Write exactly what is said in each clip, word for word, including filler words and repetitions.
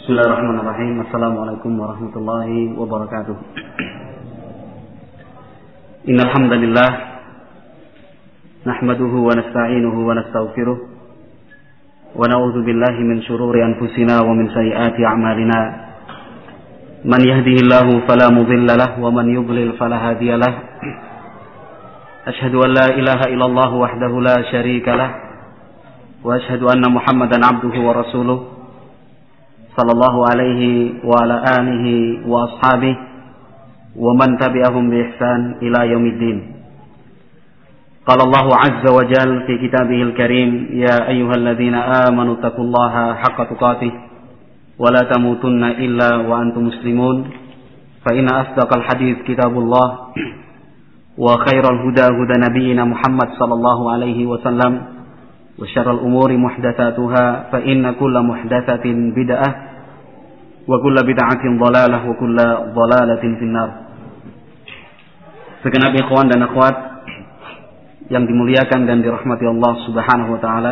Bismillahirrahmanirrahim. Assalamualaikum warahmatullahi wabarakatuh. Innal hamdalillah nahmaduhu wa nasta'inuhu wa nastaghfiruh wa na'udzu billahi min shururi anfusina wa min sayyiati a'malina. Man yahdihillahu fala mudilla lahu wa man yudlil fala hadiya lahu. Ashhadu an la ilaha illallah wahdahu la syarika lahu wa ashhadu anna Muhammadan 'abduhu wa rasuluh sallallahu alaihi wa ala alihi wa ashabihi wa man tabi'ahum bi ihsan ila yaumiddin. Qala Allahu 'azza wa jalla fi kitabihil karim, ya ayyuhalladzina amanu taqullaha haqqa tuqatih wa la tamutunna illa wa antum muslimun. Fa inna asdaqal hadits kitabullah wa khairal huda huda nabiyyina Muhammad sallallahu alaihi wasallam wa syarrul umuri muhdatsatuha fa inna kulla muhdatsatin bid'ah wa kulla bid'atin dhalalah wa kulla dhalalatin finnar. Segenap ikhwan dan akhwat yang dimuliakan dan dirahmati Allah Subhanahu wa taala,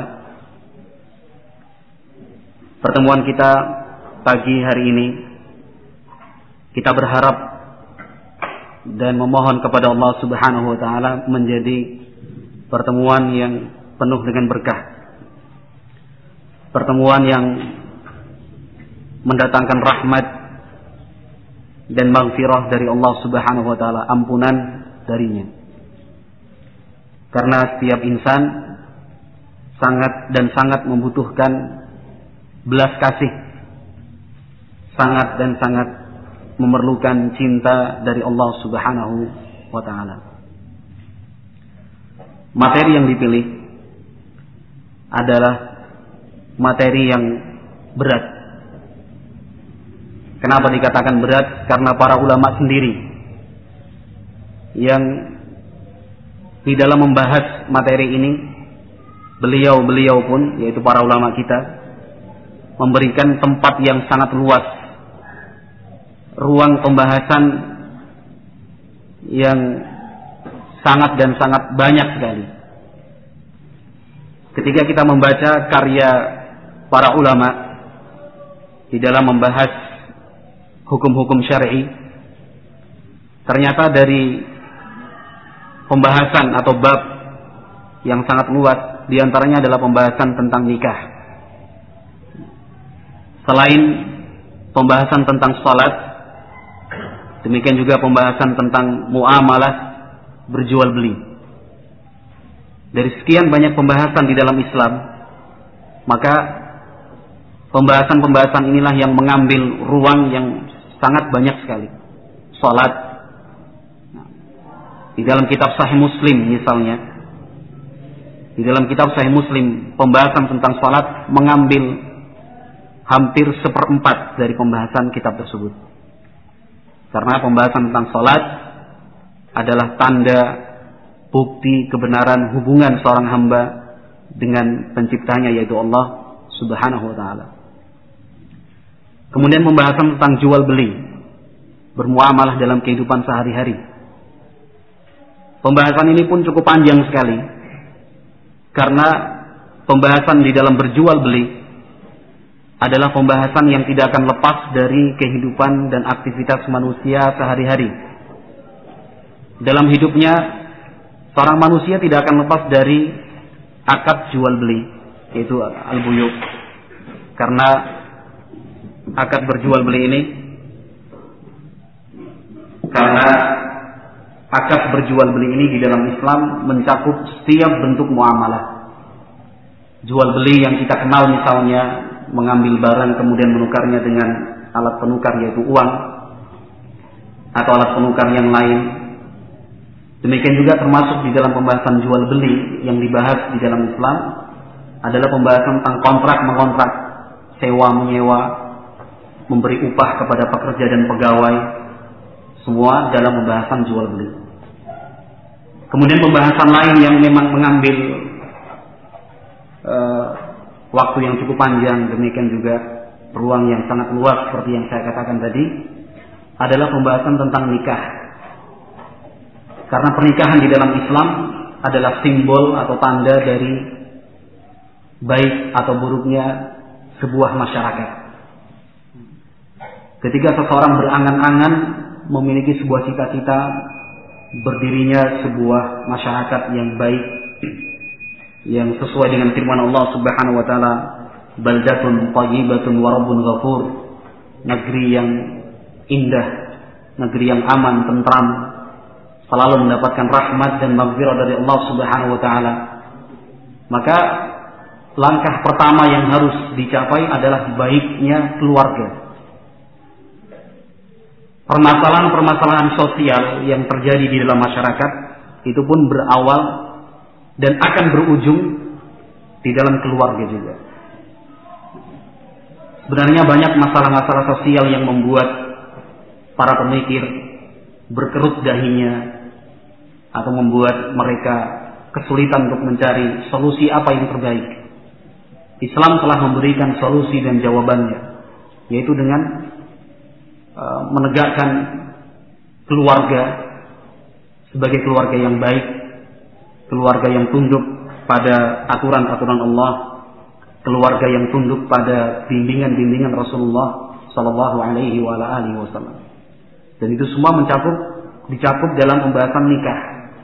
pertemuan kita pagi hari ini kita berharap dan memohon kepada Allah Subhanahu wa taala menjadi pertemuan yang penuh dengan berkah, pertemuan yang mendatangkan rahmat dan maghfirah dari Allah Subhanahu wa taala, ampunan darinya. Karena setiap insan sangat dan sangat membutuhkan belas kasih, sangat dan sangat memerlukan cinta dari Allah Subhanahu wa taala. Materi yang dipilih adalah materi yang berat. Kenapa dikatakan berat? Karena para ulama sendiri yang di dalam membahas materi ini, beliau-beliau pun, yaitu para ulama kita, memberikan tempat yang sangat luas, ruang pembahasan yang sangat dan sangat banyak sekali. Ketika kita membaca karya para ulama di dalam membahas hukum-hukum syar'i, ternyata dari pembahasan atau bab yang sangat luas, diantaranya adalah pembahasan tentang nikah. Selain pembahasan tentang salat, demikian juga pembahasan tentang muamalah, berjual beli. Dari sekian banyak pembahasan di dalam Islam, maka pembahasan-pembahasan inilah yang mengambil ruang yang sangat banyak sekali. Salat, nah, di dalam kitab Sahih Muslim misalnya, di dalam kitab Sahih Muslim pembahasan tentang salat mengambil hampir seperempat dari pembahasan kitab tersebut. Karena pembahasan tentang salat adalah tanda bukti kebenaran hubungan seorang hamba dengan penciptanya, yaitu Allah Subhanahu wa taala. Kemudian pembahasan tentang jual beli, bermuamalah dalam kehidupan sehari-hari. Pembahasan ini pun cukup panjang sekali, karena pembahasan di dalam berjual beli adalah pembahasan yang tidak akan lepas dari kehidupan dan aktivitas manusia sehari-hari. Dalam hidupnya, seorang manusia tidak akan lepas dari akad jual beli, yaitu al-buyu. Karena akad berjual beli ini, karena akad berjual beli ini di dalam Islam mencakup setiap bentuk muamalah. Jual beli yang kita kenal, misalnya mengambil barang kemudian menukarnya dengan alat penukar, yaitu uang, atau alat penukar yang lain. Demikian juga termasuk di dalam pembahasan jual beli yang dibahas di dalam Islam adalah pembahasan tentang kontrak mengontrak, sewa menyewa, memberi upah kepada pekerja dan pegawai, semua dalam pembahasan jual beli. Kemudian pembahasan lain yang memang mengambil uh, waktu yang cukup panjang, demikian juga ruang yang sangat luas seperti yang saya katakan tadi, adalah pembahasan tentang nikah. Karena pernikahan di dalam Islam adalah simbol atau tanda dari baik atau buruknya sebuah masyarakat. Ketika seseorang berangan-angan memiliki sebuah cita-cita berdirinya sebuah masyarakat yang baik, yang sesuai dengan firman Allah Subhanahu wa taala, baldatun thayyibatun wa rabbun ghafur, negeri yang indah, negeri yang aman, tentram, selalu mendapatkan rahmat dan maghfirah dari Allah Subhanahu wa taala. Maka langkah pertama yang harus dicapai adalah baiknya keluarga. Permasalahan-permasalahan sosial yang terjadi di dalam masyarakat itu pun berawal dan akan berujung di dalam keluarga juga. Sebenarnya banyak masalah-masalah sosial yang membuat para pemikir berkerut dahinya atau membuat mereka kesulitan untuk mencari solusi apa yang terbaik. Islam telah memberikan solusi dan jawabannya, yaitu dengan uh, menegakkan keluarga sebagai keluarga yang baik, keluarga yang tunduk pada aturan-aturan Allah, keluarga yang tunduk pada bimbingan-bimbingan Rasulullah Sallallahu Alaihi Wasallam. Dan itu semua mencakup dicakup dalam pembahasan nikah.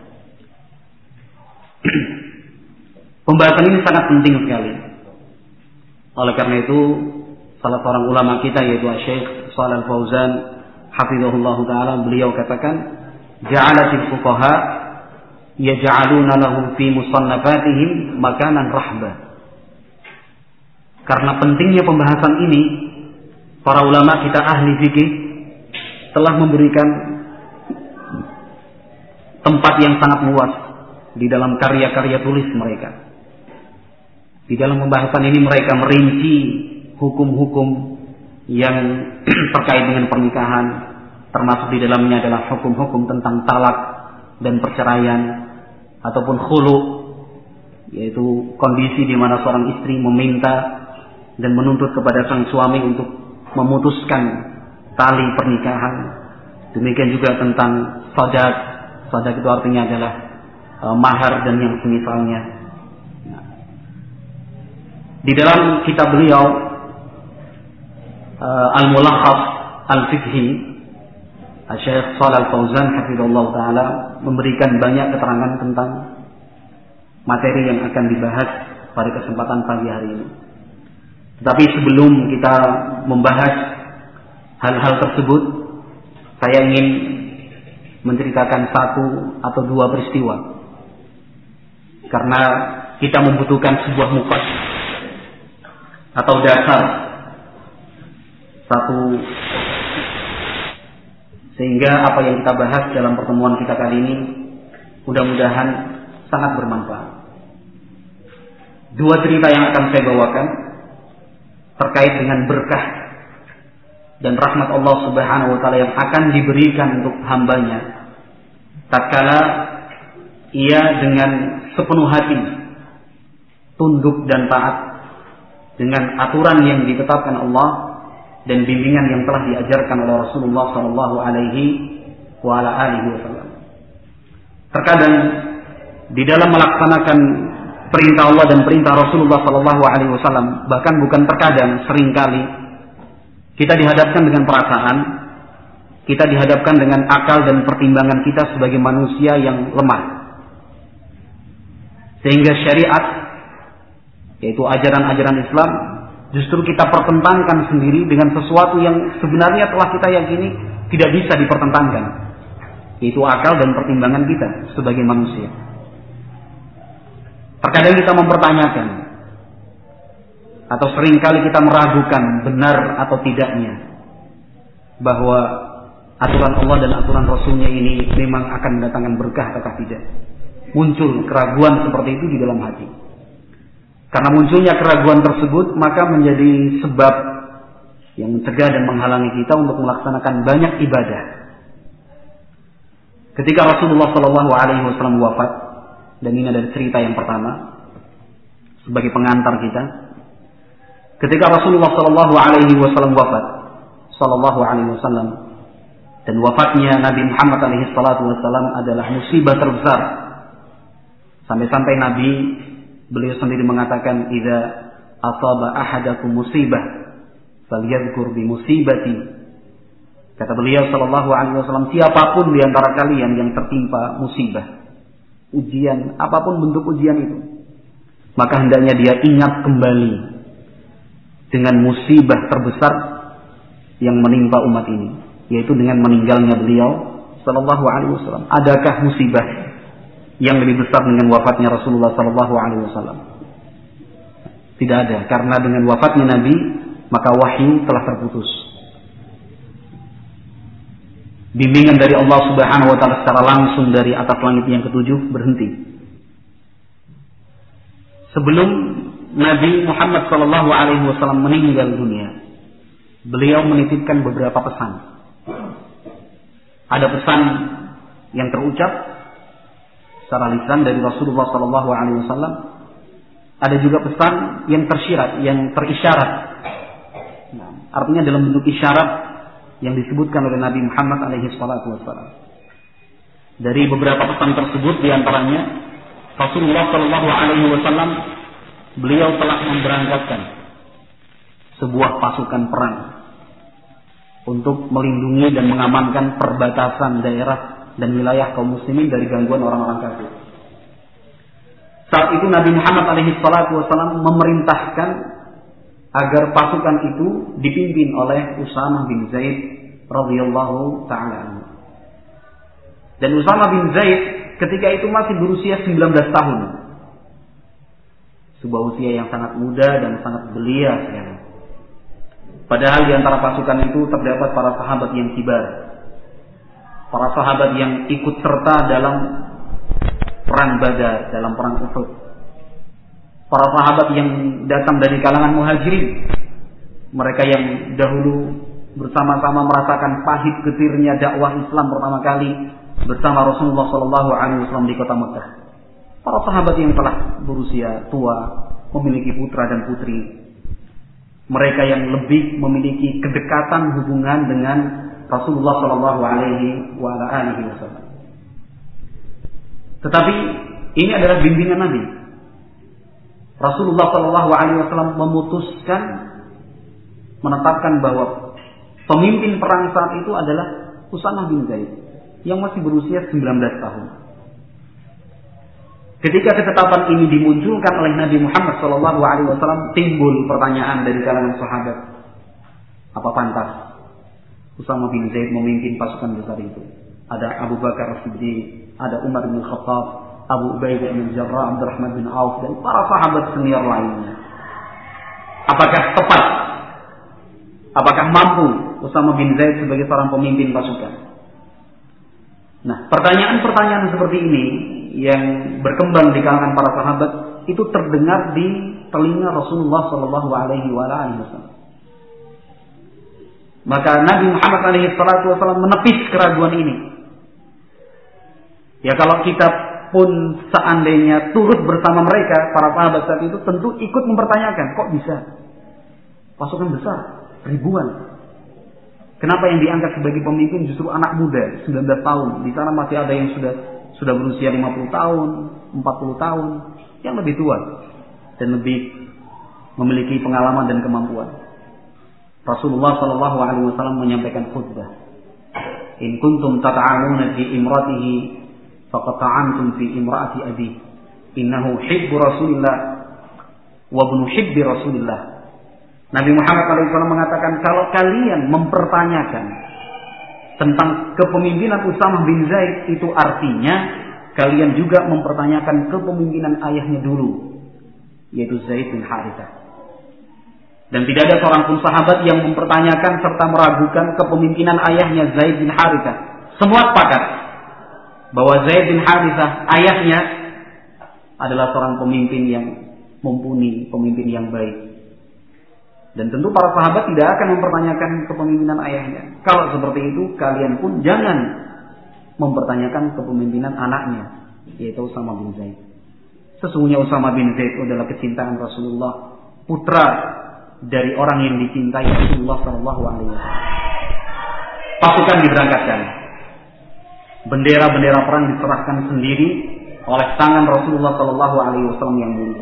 Pembahasan ini sangat penting sekali. Oleh karena itu, salah seorang ulama kita yaitu Syekh Shalal Fauzan hafizahullah taala, beliau katakan, ja'alatil fuqaha yaj'aluna lahum fi musannafatihim makanan rahbah. Karena pentingnya pembahasan ini, para ulama kita ahli fikih telah memberikan tempat yang sangat luas di dalam karya-karya tulis mereka. Di dalam pembahasan ini mereka merinci hukum-hukum yang terkait dengan pernikahan, termasuk di dalamnya adalah hukum-hukum tentang talak dan perceraian ataupun khulu, yaitu kondisi di mana seorang istri meminta dan menuntut kepada sang suami untuk memutuskan tali pernikahan. Demikian juga tentang sadaq. Sadaq itu artinya adalah uh, mahar dan yang semisalnya. Nah, di dalam kitab beliau uh, Al-Mulakhas Al-Fiqhi, Syekh Shalal Fauzan hafizahullah taala memberikan banyak keterangan tentang materi yang akan dibahas pada kesempatan pagi hari ini. Tetapi sebelum kita membahas hal-hal tersebut, saya ingin menceritakan satu atau dua peristiwa. Karena kita membutuhkan sebuah muqaddimah atau dasar satu, sehingga apa yang kita bahas dalam pertemuan kita kali ini mudah-mudahan sangat bermanfaat. Dua cerita yang akan saya bawakan terkait dengan berkah dan rahmat Allah Subhanahu wa taala yang akan diberikan untuk hambanya tatkala ia dengan sepenuh hati tunduk dan taat dengan aturan yang ditetapkan Allah dan bimbingan yang telah diajarkan oleh Rasulullah sallallahu alaihi wasallam. Terkadang di dalam melaksanakan perintah Allah dan perintah Rasulullah sallallahu alaihi wasallam, bahkan bukan terkadang, seringkali kita dihadapkan dengan perasaan, kita dihadapkan dengan akal dan pertimbangan kita sebagai manusia yang lemah. Sehingga syariat, yaitu ajaran-ajaran Islam, justru kita pertentangkan sendiri dengan sesuatu yang sebenarnya telah kita yakini tidak bisa dipertentangkan, yaitu akal dan pertimbangan kita sebagai manusia. Terkadang kita mempertanyakan atau seringkali kita meragukan benar atau tidaknya bahwa aturan Allah dan aturan Rasulnya ini memang akan mendatangkan berkah atau tidak. Muncul keraguan seperti itu di dalam hati. Karena munculnya keraguan tersebut, maka menjadi sebab yang mencegah dan menghalangi kita untuk melaksanakan banyak ibadah. Ketika Rasulullah Shallallahu Alaihi Wasallam wafat, dan ini adalah cerita yang pertama sebagai pengantar kita. Ketika Rasulullah Shallallahu Alaihi Wasallam wafat, Shallallahu Alaihi Wasallam, dan wafatnya Nabi Muhammad Alaihi Wasallam adalah musibah terbesar. Sampai-sampai Nabi beliau sendiri mengatakan, "Idza asaba ahadakum musibah, falyadhkur bi musibati Kata beliau sallallahu alaihi wasallam, siapapun di antara kalian yang tertimpa musibah, ujian, apapun bentuk ujian itu, maka hendaknya dia ingat kembali dengan musibah terbesar yang menimpa umat ini, yaitu dengan meninggalnya beliau sallallahu alaihi wasallam. Adakah musibah yang lebih besar dengan wafatnya Rasulullah sallallahu alaihi wasallam? Tidak ada, karena dengan wafatnya Nabi maka wahyu telah terputus. Bimbingan dari Allah Subhanahu wa taala secara langsung dari atas langit yang ketujuh berhenti. Sebelum Nabi Muhammad sallallahu alaihi wasallam meninggal dunia, beliau menitipkan beberapa pesan. Ada pesan yang terucap secara lisan dari Rasulullah sallallahu alaihi wasallam. Ada juga pesan yang tersirat, yang terisyarat. Nah, artinya dalam bentuk isyarat yang disebutkan oleh Nabi Muhammad alaihi salatu wassalam. Dari beberapa pesan tersebut diantaranya Rasulullah sallallahu alaihi wasallam beliau telah memberangkatkan sebuah pasukan perang untuk melindungi dan mengamankan perbatasan daerah dan wilayah kaum muslimin dari gangguan orang-orang kafir. Saat itu Nabi Muhammad alaihi salatu wassalam memerintahkan agar pasukan itu dipimpin oleh Usamah bin Zaid radhiyallahu ta'ala anhu. Dan Usamah bin Zaid ketika itu masih berusia sembilan belas tahun. Sebuah usia yang sangat muda dan sangat belia sekali. Padahal di antara pasukan itu terdapat para sahabat yang kibar. Para sahabat yang ikut serta dalam perang Badar, dalam perang Uhud. Para sahabat yang datang dari kalangan muhajirin, mereka yang dahulu bersama-sama merasakan pahit getirnya dakwah Islam pertama kali bersama Rasulullah sallallahu alaihi wasallam di kota Mekah. Para sahabat yang telah berusia tua, memiliki putra dan putri, mereka yang lebih memiliki kedekatan hubungan dengan Rasulullah sallallahu alaihi wasallam. Tetapi ini adalah bimbingan Nabi. Rasulullah sallallahu alaihi wasallam memutuskan menetapkan bahwa pemimpin perang saat itu adalah Usamah bin Zaid yang masih berusia sembilan belas tahun. Ketika ketetapan ini dimunculkan oleh Nabi Muhammad sallallahu alaihi wasallam, timbul pertanyaan dari kalangan sahabat, apa pantas Usamah bin Zaid memimpin pasukan besar itu? Ada Abu Bakar As-Siddiq, ada Umar bin Khattab, Abu Ubaidah bin Jarrah, Abdurrahman bin Auf, dan para sahabat senior lainnya. Apakah tepat? Apakah mampu Usamah bin Zaid sebagai seorang pemimpin pasukan? Nah, pertanyaan-pertanyaan seperti ini yang berkembang di kalangan para sahabat itu terdengar di telinga Rasulullah Shallallahu Alaihi Wasallam. Maka Nabi Muhammad Alaihi Wasallam menepis keraguan ini. Ya, kalau kita pun seandainya turut bersama mereka, para sahabat saat itu tentu ikut mempertanyakan, kok bisa pasukan besar, ribuan, kenapa yang diangkat sebagai pemimpin justru anak muda, sembilan belas tahun. Di sana masih ada yang sudah sudah berusia lima puluh tahun, empat puluh tahun, yang lebih tua dan lebih memiliki pengalaman dan kemampuan. Rasulullah Shallallahu Alaihi Wasallam menyampaikan khutbah, in kuntum tata'aluna fi imratihi faqad ta'antum fi imra'ati abi innahu hibbu Rasulillah wa ibnu hibbi Rasulillah. Nabi Muhammad shallallahu alaihi wasallam mengatakan, kalau kalian mempertanyakan tentang kepemimpinan Usamah bin Zaid, itu artinya kalian juga mempertanyakan kepemimpinan ayahnya dulu, yaitu Zaid bin Harithah. Dan tidak ada seorang pun sahabat yang mempertanyakan serta meragukan kepemimpinan ayahnya Zaid bin Harithah. Semua sepakat bahwa Zaid bin Harithah, ayahnya, adalah seorang pemimpin yang mumpuni, pemimpin yang baik. Dan tentu para sahabat tidak akan mempertanyakan kepemimpinan ayahnya. Kalau seperti itu, kalian pun jangan mempertanyakan kepemimpinan anaknya, yaitu Usamah bin Zaid. Sesungguhnya Usamah bin Zaid adalah kecintaan Rasulullah, putra dari orang yang dicintai Rasulullah Shallallahu Alaihi Wasallam. Pasukan diberangkatkan, bendera-bendera perang diserahkan sendiri oleh tangan Rasulullah Shallallahu Alaihi Wasallam yang mulia.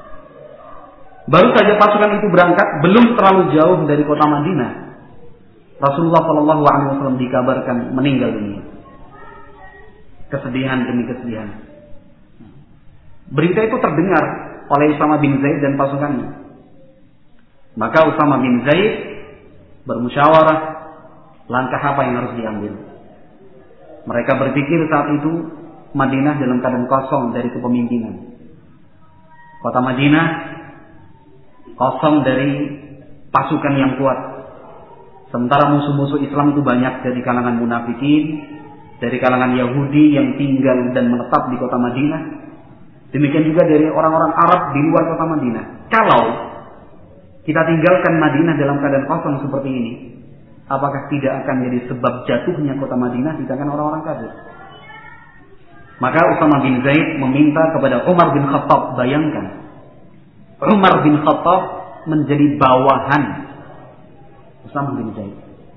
Baru saja pasukan itu berangkat, belum terlalu jauh dari kota Madinah, Rasulullah Shallallahu Alaihi Wasallam dikabarkan meninggal dunia. Kesedihan demi kesedihan. Berita itu terdengar oleh Usama bin Zaid dan pasukannya. Maka Usama bin Zaid bermusyawarah langkah apa yang harus diambil. Mereka berpikir saat itu Madinah dalam keadaan kosong dari kepemimpinan. Kota Madinah kosong dari pasukan yang kuat. Sementara musuh-musuh Islam itu banyak dari kalangan munafikin, dari kalangan Yahudi yang tinggal dan menetap di kota Madinah. Demikian juga dari orang-orang Arab di luar kota Madinah. Kalau kita tinggalkan Madinah dalam keadaan kosong seperti ini, apakah tidak akan jadi sebab jatuhnya kota Madinah di tangan orang-orang kafir? Maka Usama bin Zaid meminta kepada Umar bin Khattab, bayangkan, Umar bin Khattab menjadi bawahan Usama bin Zaid,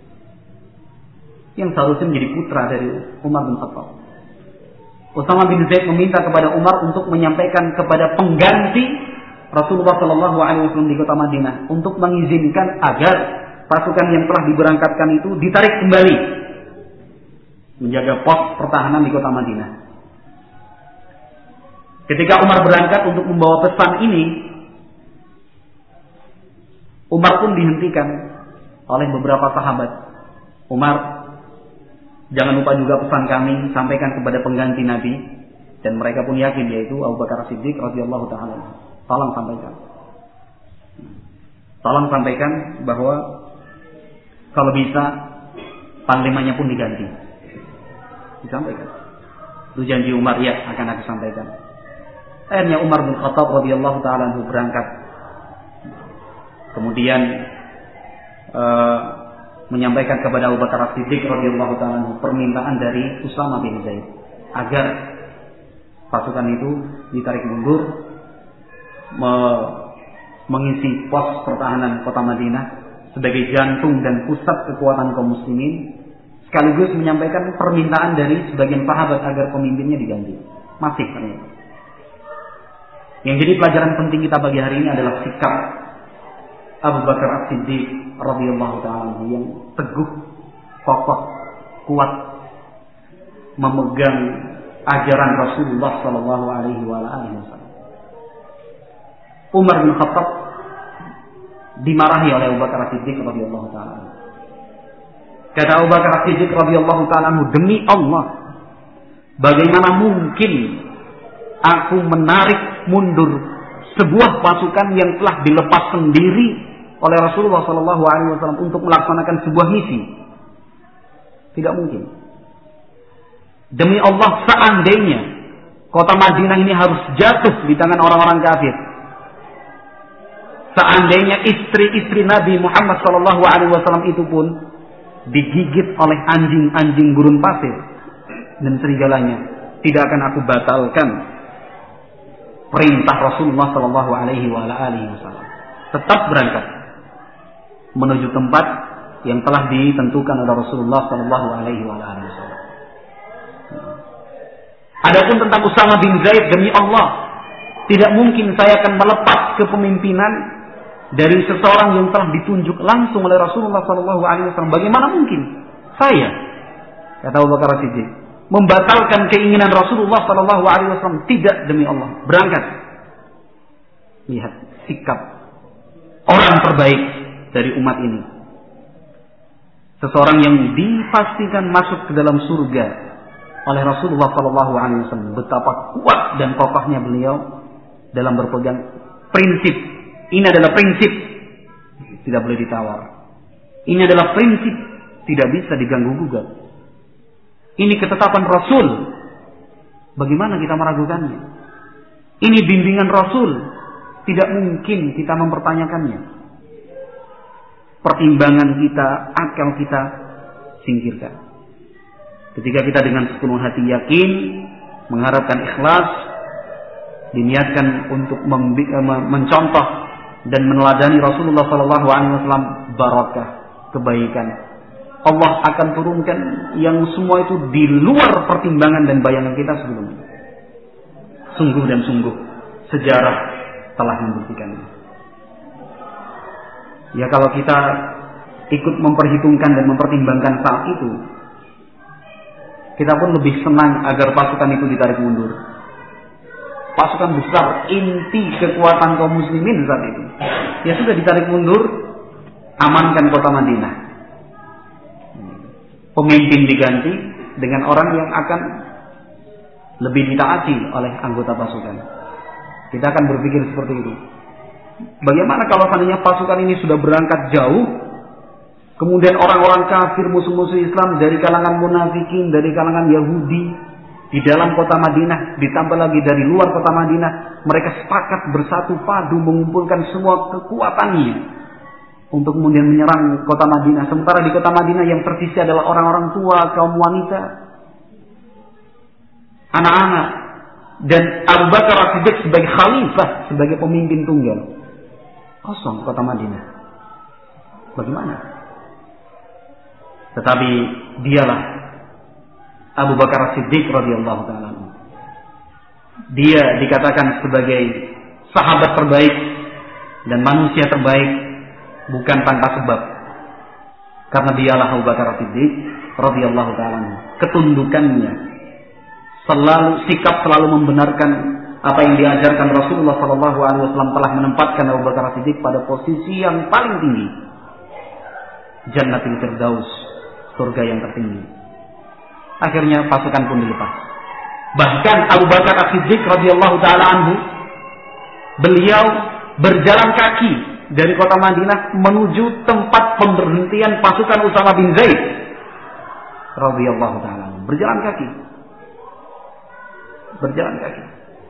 yang seharusnya menjadi putra dari Umar bin Khattab. Usama bin Zaid meminta kepada Umar untuk menyampaikan kepada pengganti Rasulullah Shallallahu Alaihi Wasallam di kota Madinah untuk mengizinkan agar pasukan yang telah diberangkatkan itu ditarik kembali menjaga pos pertahanan di kota Madinah. Ketika Umar berangkat untuk membawa pesan ini, Umar pun dihentikan oleh beberapa sahabat. Umar, jangan lupa juga pesan kami, sampaikan kepada pengganti Nabi. Dan mereka pun yakin, yaitu Abu Bakar Siddiq radhiyallahu ta'ala. Tolong sampaikan. Tolong sampaikan bahwa kalau bisa panglimanya pun diganti. Disampaikan. Itu janji Umar, ya akan aku sampaikan. Akhirnya Umar bin Khattab radhiyallahu ta'ala berangkat. Kemudian uh, menyampaikan kepada Abu Bakar Siddiq radhiyallahu ta'ala permintaan dari Usama bin Zaid agar pasukan itu ditarik mundur, me mengisi pos pertahanan kota Madinah sebagai jantung dan pusat kekuatan kaum muslimin, sekaligus menyampaikan permintaan dari sebagian sahabat agar pemimpinnya diganti. Masih ternyata. Yang jadi pelajaran penting kita pagi hari ini adalah sikap Abu Bakar As-Siddiq radhiyallahu ta'ala yang teguh, kokoh, kuat memegang ajaran Rasulullah sallallahu alaihi wasallam. Umar bin Khattab dimarahi oleh Abu Bakar As-Siddiq radhiyallahu ta'ala. Kata Abu Bakar As-Siddiq radhiyallahu ta'ala, demi Allah, bagaimana mungkin aku menarik mundur sebuah pasukan yang telah dilepas sendiri oleh Rasulullah sallallahu alaihi wasallam untuk melaksanakan sebuah misi? Tidak mungkin. Demi Allah, seandainya kota Madinah ini harus jatuh di tangan orang-orang kafir, seandainya istri-istri Nabi Muhammad sallallahu alaihi wasallam itu pun digigit oleh anjing-anjing gurun pasir dan serigalanya, tidak akan aku batalkan perintah Rasulullah sallallahu alaihi wasallam. Tetap berangkat menuju tempat yang telah ditentukan oleh Rasulullah sallallahu alaihi wasallam. Adapun tentang Usama bin Zaid, demi Allah, tidak mungkin saya akan melepas kepemimpinan dari seseorang yang telah ditunjuk langsung oleh Rasulullah sallallahu alaihi wasallam. Bagaimana mungkin saya, kata Abu Bakar Siddiq, membatalkan keinginan Rasulullah sallallahu alaihi wasallam? Tidak, demi Allah. Berangkat. Lihat sikap orang terbaik dari umat ini. Seseorang yang dipastikan masuk ke dalam surga oleh Rasulullah sallallahu alaihi wasallam. Betapa kuat dan kokohnya beliau dalam berpegang prinsip. Ini adalah prinsip, tidak boleh ditawar. Ini adalah prinsip, tidak bisa diganggu gugat. Ini ketetapan Rasul. Bagaimana kita meragukannya? Ini bimbingan Rasul. Tidak mungkin kita mempertanyakannya. Pertimbangan kita, akal kita singkirkan. Ketika kita dengan sepenuh hati yakin, mengharapkan ikhlas, diniatkan untuk mencontoh dan meneladani Rasulullah sallallahu alaihi wasallam, barakah, kebaikan, Allah akan turunkan yang semua itu di luar pertimbangan dan bayangan kita sebelumnya. Sungguh dan sungguh sejarah telah membuktikannya. Ya, kalau kita ikut memperhitungkan dan mempertimbangkan saat itu, kita pun lebih senang agar pasukan itu ditarik mundur. Pasukan besar, inti kekuatan kaum muslimin saat itu, ya sudah ditarik mundur, amankan kota Madinah. Pemimpin diganti dengan orang yang akan lebih ditaati oleh anggota pasukan. Kita akan berpikir seperti itu. Bagaimana kalau seandainya pasukan ini sudah berangkat jauh, kemudian orang-orang kafir, musuh-musuh Islam dari kalangan munafikin, dari kalangan Yahudi di dalam kota Madinah, ditambah lagi dari luar kota Madinah, mereka sepakat bersatu padu mengumpulkan semua kekuatannya untuk kemudian menyerang kota Madinah. Sementara di kota Madinah yang tersisa adalah orang-orang tua, kaum wanita, anak-anak, dan Abu Bakar As-Siddiq sebagai khalifah, sebagai pemimpin tunggal. Kosong kota Madinah. Bagaimana? Tetapi dialah Abu Bakar As-Siddiq radhiyallahu taala. Dia dikatakan sebagai sahabat terbaik dan manusia terbaik bukan tanpa sebab. Karena dialah Abu Bakar As-Siddiq radhiyallahu taala. Ketundukannya, selalu sikap selalu membenarkan apa yang diajarkan Rasulullah sallallahu alaihi wasallam, telah menempatkan Abu Bakar As-Siddiq pada posisi yang paling tinggi. Jannatul Firdaus, surga yang tertinggi. Akhirnya pasukan pun dilepas. Bahkan Abu Bakar As-Siddiq radhiyallahu taala anhu, beliau berjalan kaki dari kota Madinah menuju tempat pemberhentian pasukan Usama bin Zaid radhiyallahu taala anhu. Berjalan kaki. Berjalan kaki.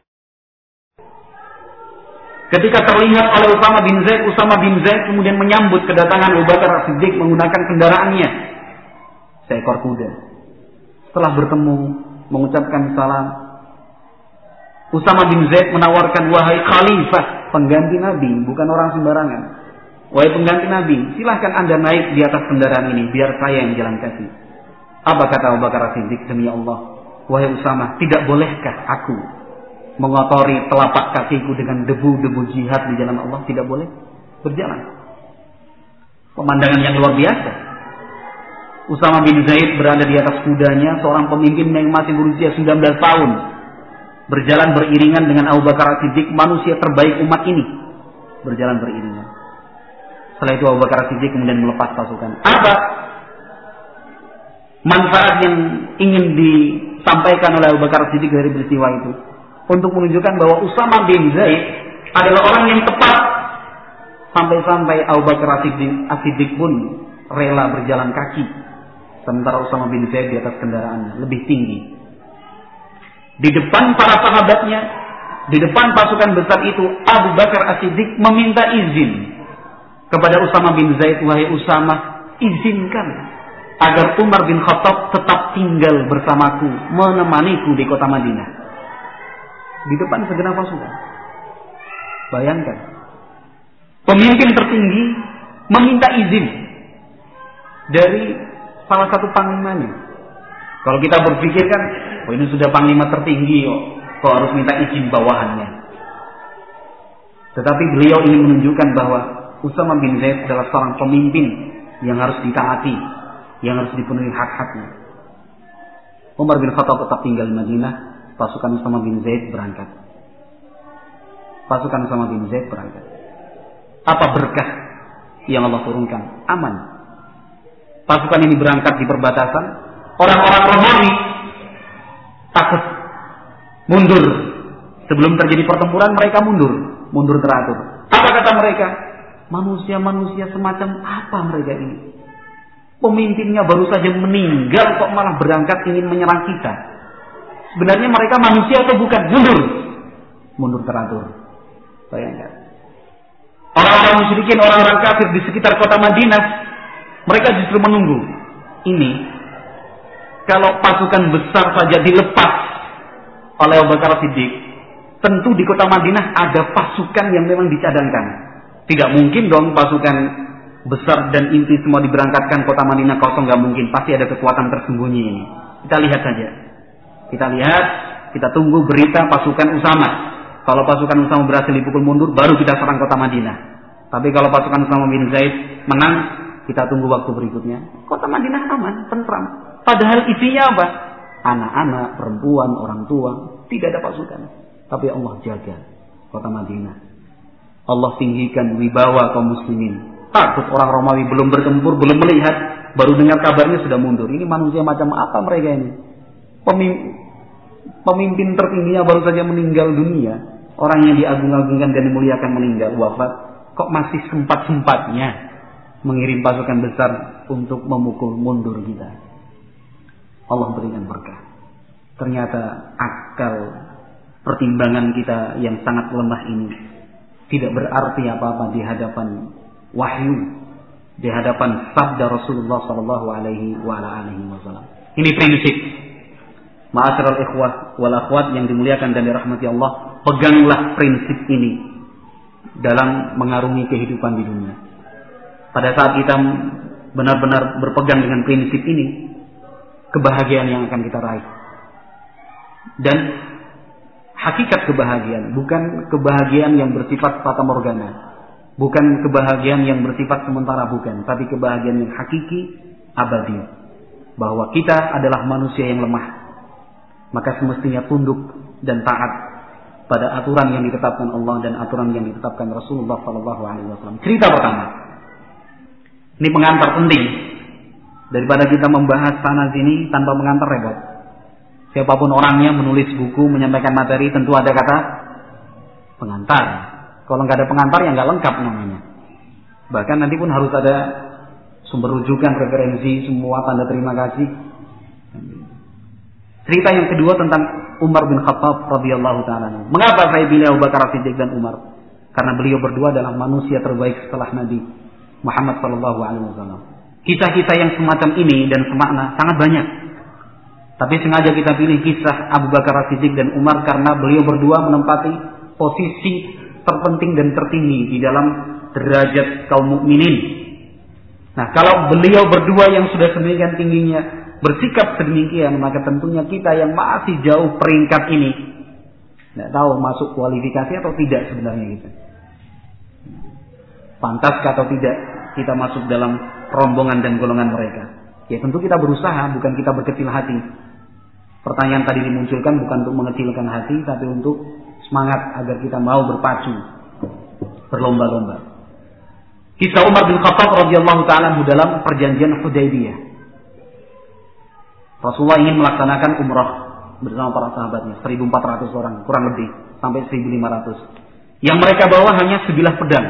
Ketika terlihat oleh Usama bin Zaid, Usama bin Zaid kemudian menyambut kedatangan Abu Bakar As-Siddiq menggunakan kendaraannya, seekor kuda. Setelah bertemu, mengucapkan salam, Usama bin Zaid menawarkan, wahai khalifah, pengganti Nabi, bukan orang sembarangan. Wahai pengganti Nabi, silahkan Anda naik di atas kendaraan ini, biar saya yang jalan kaki. Apa kata Abu Bakar As-Siddiq? Demi Allah, wahai Usama, tidak bolehkah aku mengotori telapak kakiku dengan debu-debu jihad di jalan Allah? Tidak boleh. Berjalan. Pemandangan yang luar biasa. Usama bin Zaid berada di atas kudanya, seorang pemimpin yang masih berusia sembilan belas tahun, berjalan beriringan dengan Abu Bakar As-Siddiq, manusia terbaik umat ini, berjalan beriringan. Setelah itu Abu Bakar As-Siddiq kemudian melepas pasukan. Apa manfaat yang ingin disampaikan oleh Abu Bakar As-Siddiq dari peristiwa itu? Untuk menunjukkan bahwa Usama bin Zaid adalah orang yang tepat. Sampai-sampai Abu Bakar As-Siddiq pun rela berjalan kaki, sementara Usama bin Zaid di atas kendaraannya lebih tinggi. Di depan para sahabatnya, di depan pasukan besar itu, Abu Bakar As-Siddiq meminta izin kepada Usama bin Zaid, wahai Usama, izinkan agar Umar bin Khattab tetap tinggal bersamaku, menemaniku di kota Madinah. Di depan segenap pasukan. Bayangkan, pemimpin tertinggi meminta izin dari salah satu panglimanya. Kalau kita berpikir kan, oh ini sudah panglima tertinggi, kok, kok harus minta izin bawahannya. Tetapi beliau ingin menunjukkan bahwa Usama bin Zaid adalah seorang pemimpin yang harus ditaati, yang harus dipenuhi hak-haknya. Umar bin Khattab tetap tinggal di Madinah. Pasukan Usama bin Zaid berangkat. Pasukan Usama bin Zaid berangkat. Apa berkah yang Allah turunkan? Aman. Pasukan ini berangkat di perbatasan. Orang-orang Romawi takut, mundur. Sebelum terjadi pertempuran mereka mundur, mundur teratur. Apa kata mereka? Manusia-manusia semacam apa mereka ini? Pemimpinnya baru saja meninggal, kok malah berangkat ingin menyerang kita. Sebenarnya mereka manusia atau bukan? Mundur. Mundur teratur. Bayangkan. Orang-orang musyrikin, orang-orang kafir di sekitar kota Madinah, mereka justru menunggu. Ini, kalau pasukan besar saja dilepas oleh Abu Bakar As-Siddiq, tentu di kota Madinah ada pasukan yang memang dicadangkan. Tidak mungkin dong pasukan besar dan inti semua diberangkatkan, kota Madinah kosong, nggak mungkin. Pasti ada kekuatan tersembunyi ini. Kita lihat saja. Kita lihat, kita tunggu berita pasukan Usama. Kalau pasukan Usama berhasil dipukul mundur, baru kita serang kota Madinah. Tapi kalau pasukan Usama bin Zaid menang, kita tunggu waktu berikutnya. Kota Madinah aman, tentram. Padahal isinya apa? Anak-anak, perempuan, orang tua, tidak ada pasukan. Tapi Allah jaga kota Madinah. Allah tinggikan wibawa kaum muslimin. Takut orang Romawi belum bertempur, belum melihat, baru dengar kabarnya sudah mundur. Ini manusia macam apa mereka ini? Pemimpin, pemimpin tertingginya baru saja meninggal dunia. Orang yang diagung-agungkan dan dimuliakan meninggal, wafat. Kok masih sempat-sempatnya mengirim pasukan besar untuk memukul mundur kita? Allah berikan berkah. Ternyata akal pertimbangan kita yang sangat lemah ini tidak berarti apa-apa di hadapan wahyu, di hadapan sabda Rasulullah sallallahu alaihi wasallam. Ini prinsip. Ma'asyiral ikhwah wal akhwat yang dimuliakan dan dirahmati Allah, peganglah prinsip ini dalam mengarungi kehidupan di dunia. Pada saat kita benar-benar berpegang dengan prinsip ini, kebahagiaan yang akan kita raih. Dan hakikat kebahagiaan bukan kebahagiaan yang bersifat fata morgana, bukan kebahagiaan yang bersifat sementara, bukan, tapi kebahagiaan yang hakiki, abadi. Bahwa kita adalah manusia yang lemah, maka semestinya tunduk dan taat pada aturan yang ditetapkan Allah dan aturan yang ditetapkan Rasulullah sallallahu alaihi wasallam. Cerita pertama. Ini pengantar penting. Daripada kita membahas sana sini tanpa mengantar repot. Siapapun orangnya menulis buku, menyampaikan materi, tentu ada kata pengantar. Kalau nggak ada pengantar ya nggak lengkap namanya. Bahkan nanti pun harus ada sumber rujukan, referensi, semua tanda terima kasih. Cerita yang kedua tentang Umar bin Khattab radhiyallahu taala. Mengapa saya pilih Abu Bakar Siddiq dan Umar? Karena beliau berdua adalah manusia terbaik setelah Nabi Muhammad sallallahu alaihi wasallam. Kisah-kisah yang semacam ini dan semakna sangat banyak. Tapi sengaja kita pilih kisah Abu Bakar Siddiq dan Umar karena beliau berdua menempati posisi terpenting dan tertinggi di dalam derajat kaum mukminin. Nah, kalau beliau berdua yang sudah sedemikian tingginya bersikap sedemikian, maka tentunya kita yang masih jauh peringkat ini tidak tahu masuk kualifikasi atau tidak sebenarnya kita. Pantas atau tidak kita masuk dalam rombongan dan golongan mereka. Ya tentu kita berusaha, bukan kita berkecil hati. Pertanyaan tadi dimunculkan bukan untuk mengecilkan hati, tapi untuk semangat agar kita mau berpacu, berlomba-lomba. Kisah Umar bin Khattab radhiyallahu taala dalam perjanjian Hudaybiyah. Rasulullah ingin melaksanakan umrah bersama para sahabatnya, seribu empat ratus orang, kurang lebih, sampai seribu lima ratus. Yang mereka bawa hanya sebilah pedang.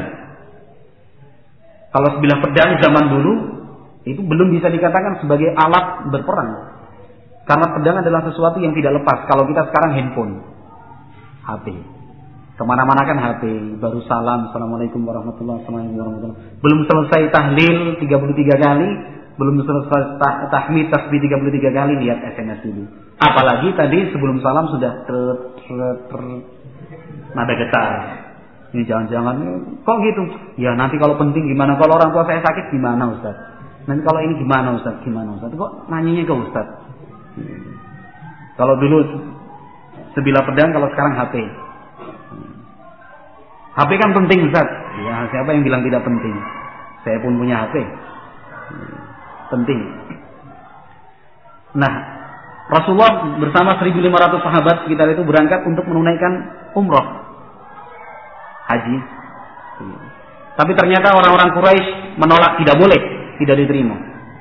Kalau sebilah pedang zaman dulu, itu belum bisa dikatakan sebagai alat berperang. Karena pedang adalah sesuatu yang tidak lepas. Kalau kita sekarang handphone, H P. Kemana-mana kan H P, baru salam, Assalamualaikum warahmatullahi wabarakatuh. Belum selesai tahlil tiga puluh tiga kali, belum selesai tahmid tasbih tiga puluh tiga kali, lihat S M S dulu. Apalagi tadi sebelum salam sudah ter, ter, ter nada getar. Ini jangan-jangan kok gitu? Ya nanti kalau penting gimana? Kalau orang tua saya sakit gimana Ustaz? Nanti kalau ini gimana Ustaz? Gimana Ustaz? Kok nanyanya ke Ustaz? Hmm. Kalau dulu sebilah pedang, kalau sekarang H P. Hmm. H P kan penting Ustaz. Ya siapa yang bilang tidak penting? Saya pun punya H P. Hmm. Penting. Nah, Rasulullah bersama seribu lima ratus sahabat sekitar itu berangkat untuk menunaikan umrah, haji. Tapi ternyata orang-orang Quraisy menolak, tidak boleh, tidak diterima.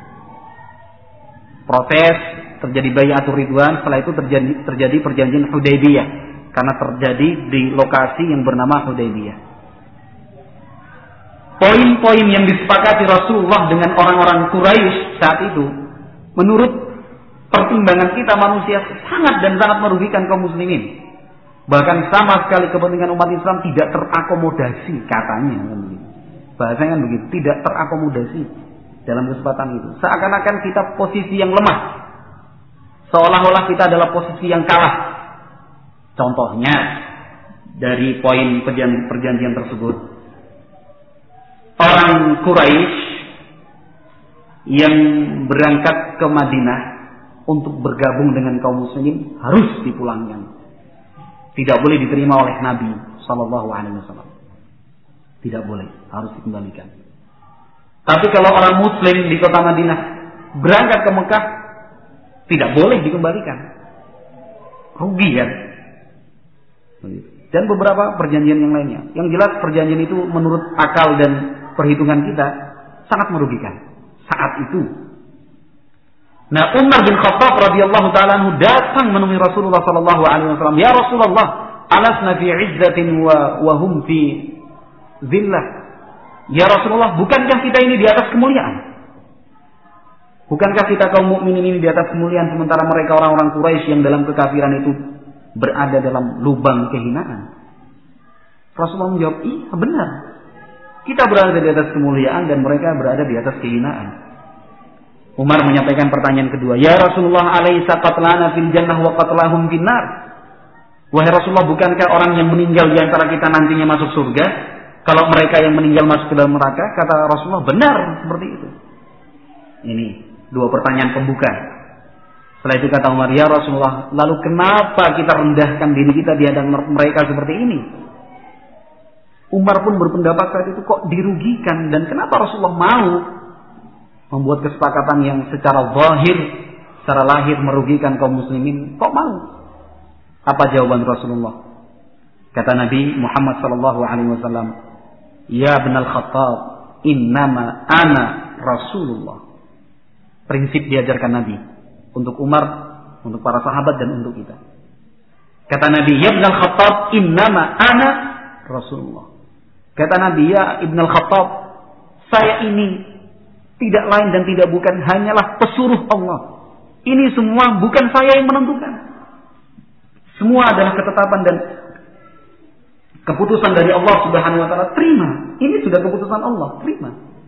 Protes, terjadi bai'atur ridwan, setelah itu terjadi, terjadi perjanjian Hudaybiyah karena terjadi di lokasi yang bernama Hudaybiyah. Poin-poin yang disepakati Rasulullah dengan orang-orang Quraisy saat itu, menurut pertimbangan kita manusia, sangat dan sangat merugikan kaum muslimin. Bahkan sama sekali kepentingan umat Islam tidak terakomodasi, katanya. Bahasanya kan begitu, tidak terakomodasi dalam kesempatan itu. Seakan-akan kita posisi yang lemah, seolah-olah kita adalah posisi yang kalah. Contohnya dari poin perjanjian, perjanjian tersebut, orang Quraisy yang berangkat ke Madinah untuk bergabung dengan kaum muslimin harus dipulangkan. Tidak boleh diterima oleh Nabi sallallahu alaihi wasallam. Tidak boleh, harus dikembalikan. Tapi kalau orang muslim di kota Madinah berangkat ke Mekah, tidak boleh dikembalikan. Rugi kan? Dan beberapa perjanjian yang lainnya. Yang jelas perjanjian itu menurut akal dan perhitungan kita sangat merugikan saat itu. Nah, Umar bin Khattab radhiyallahu taala anhu datang menemui Rasulullah sallallahu alaihi wasallam, "Ya Rasulullah, alasna fi 'izzatin wa wa hum fi dhillah." Ya Rasulullah, bukankah kita ini di atas kemuliaan? Bukankah kita kaum mukminin ini di atas kemuliaan sementara mereka orang-orang Quraisy yang dalam kekafiran itu berada dalam lubang kehinaan? Rasulullah menjawab, "Iya, benar. Kita berada di atas kemuliaan dan mereka berada di atas kehinaan." Umar menyampaikan pertanyaan kedua, "Ya Rasulullah, alaysa qatlana fil jannah wa qatlahum fin nar?" Wahai Rasulullah, bukankah orang yang meninggal di antara kita nantinya masuk surga, kalau mereka yang meninggal masuk ke dalam neraka? Kata Rasulullah, "Benar seperti itu." Ini dua pertanyaan pembuka. Setelah itu kata Umar, "Ya Rasulullah, lalu kenapa kita rendahkan diri kita di hadapan mereka seperti ini?" Umar pun berpendapat saat itu, kok dirugikan, dan kenapa Rasulullah mau membuat kesepakatan yang secara zahir, secara lahir merugikan kaum muslimin? Kok mau? Apa jawaban Rasulullah? Kata Nabi Muhammad sallallahu alaihi wasallam, "Ya ibn al-Khattab, innama ana Rasulullah." Prinsip diajarkan Nabi untuk Umar, untuk para sahabat, dan untuk kita. Kata Nabi, "Ya ibn al-Khattab, innama ana Rasulullah." Kata Nabi, "Ya ibn al-Khattab, saya ini tidak lain dan tidak bukan hanyalah pesuruh Allah. Ini semua bukan saya yang menentukan. Semua adalah ketetapan dan keputusan dari Allah Subhanahu wa taala. Terima. Ini sudah keputusan Allah, terima."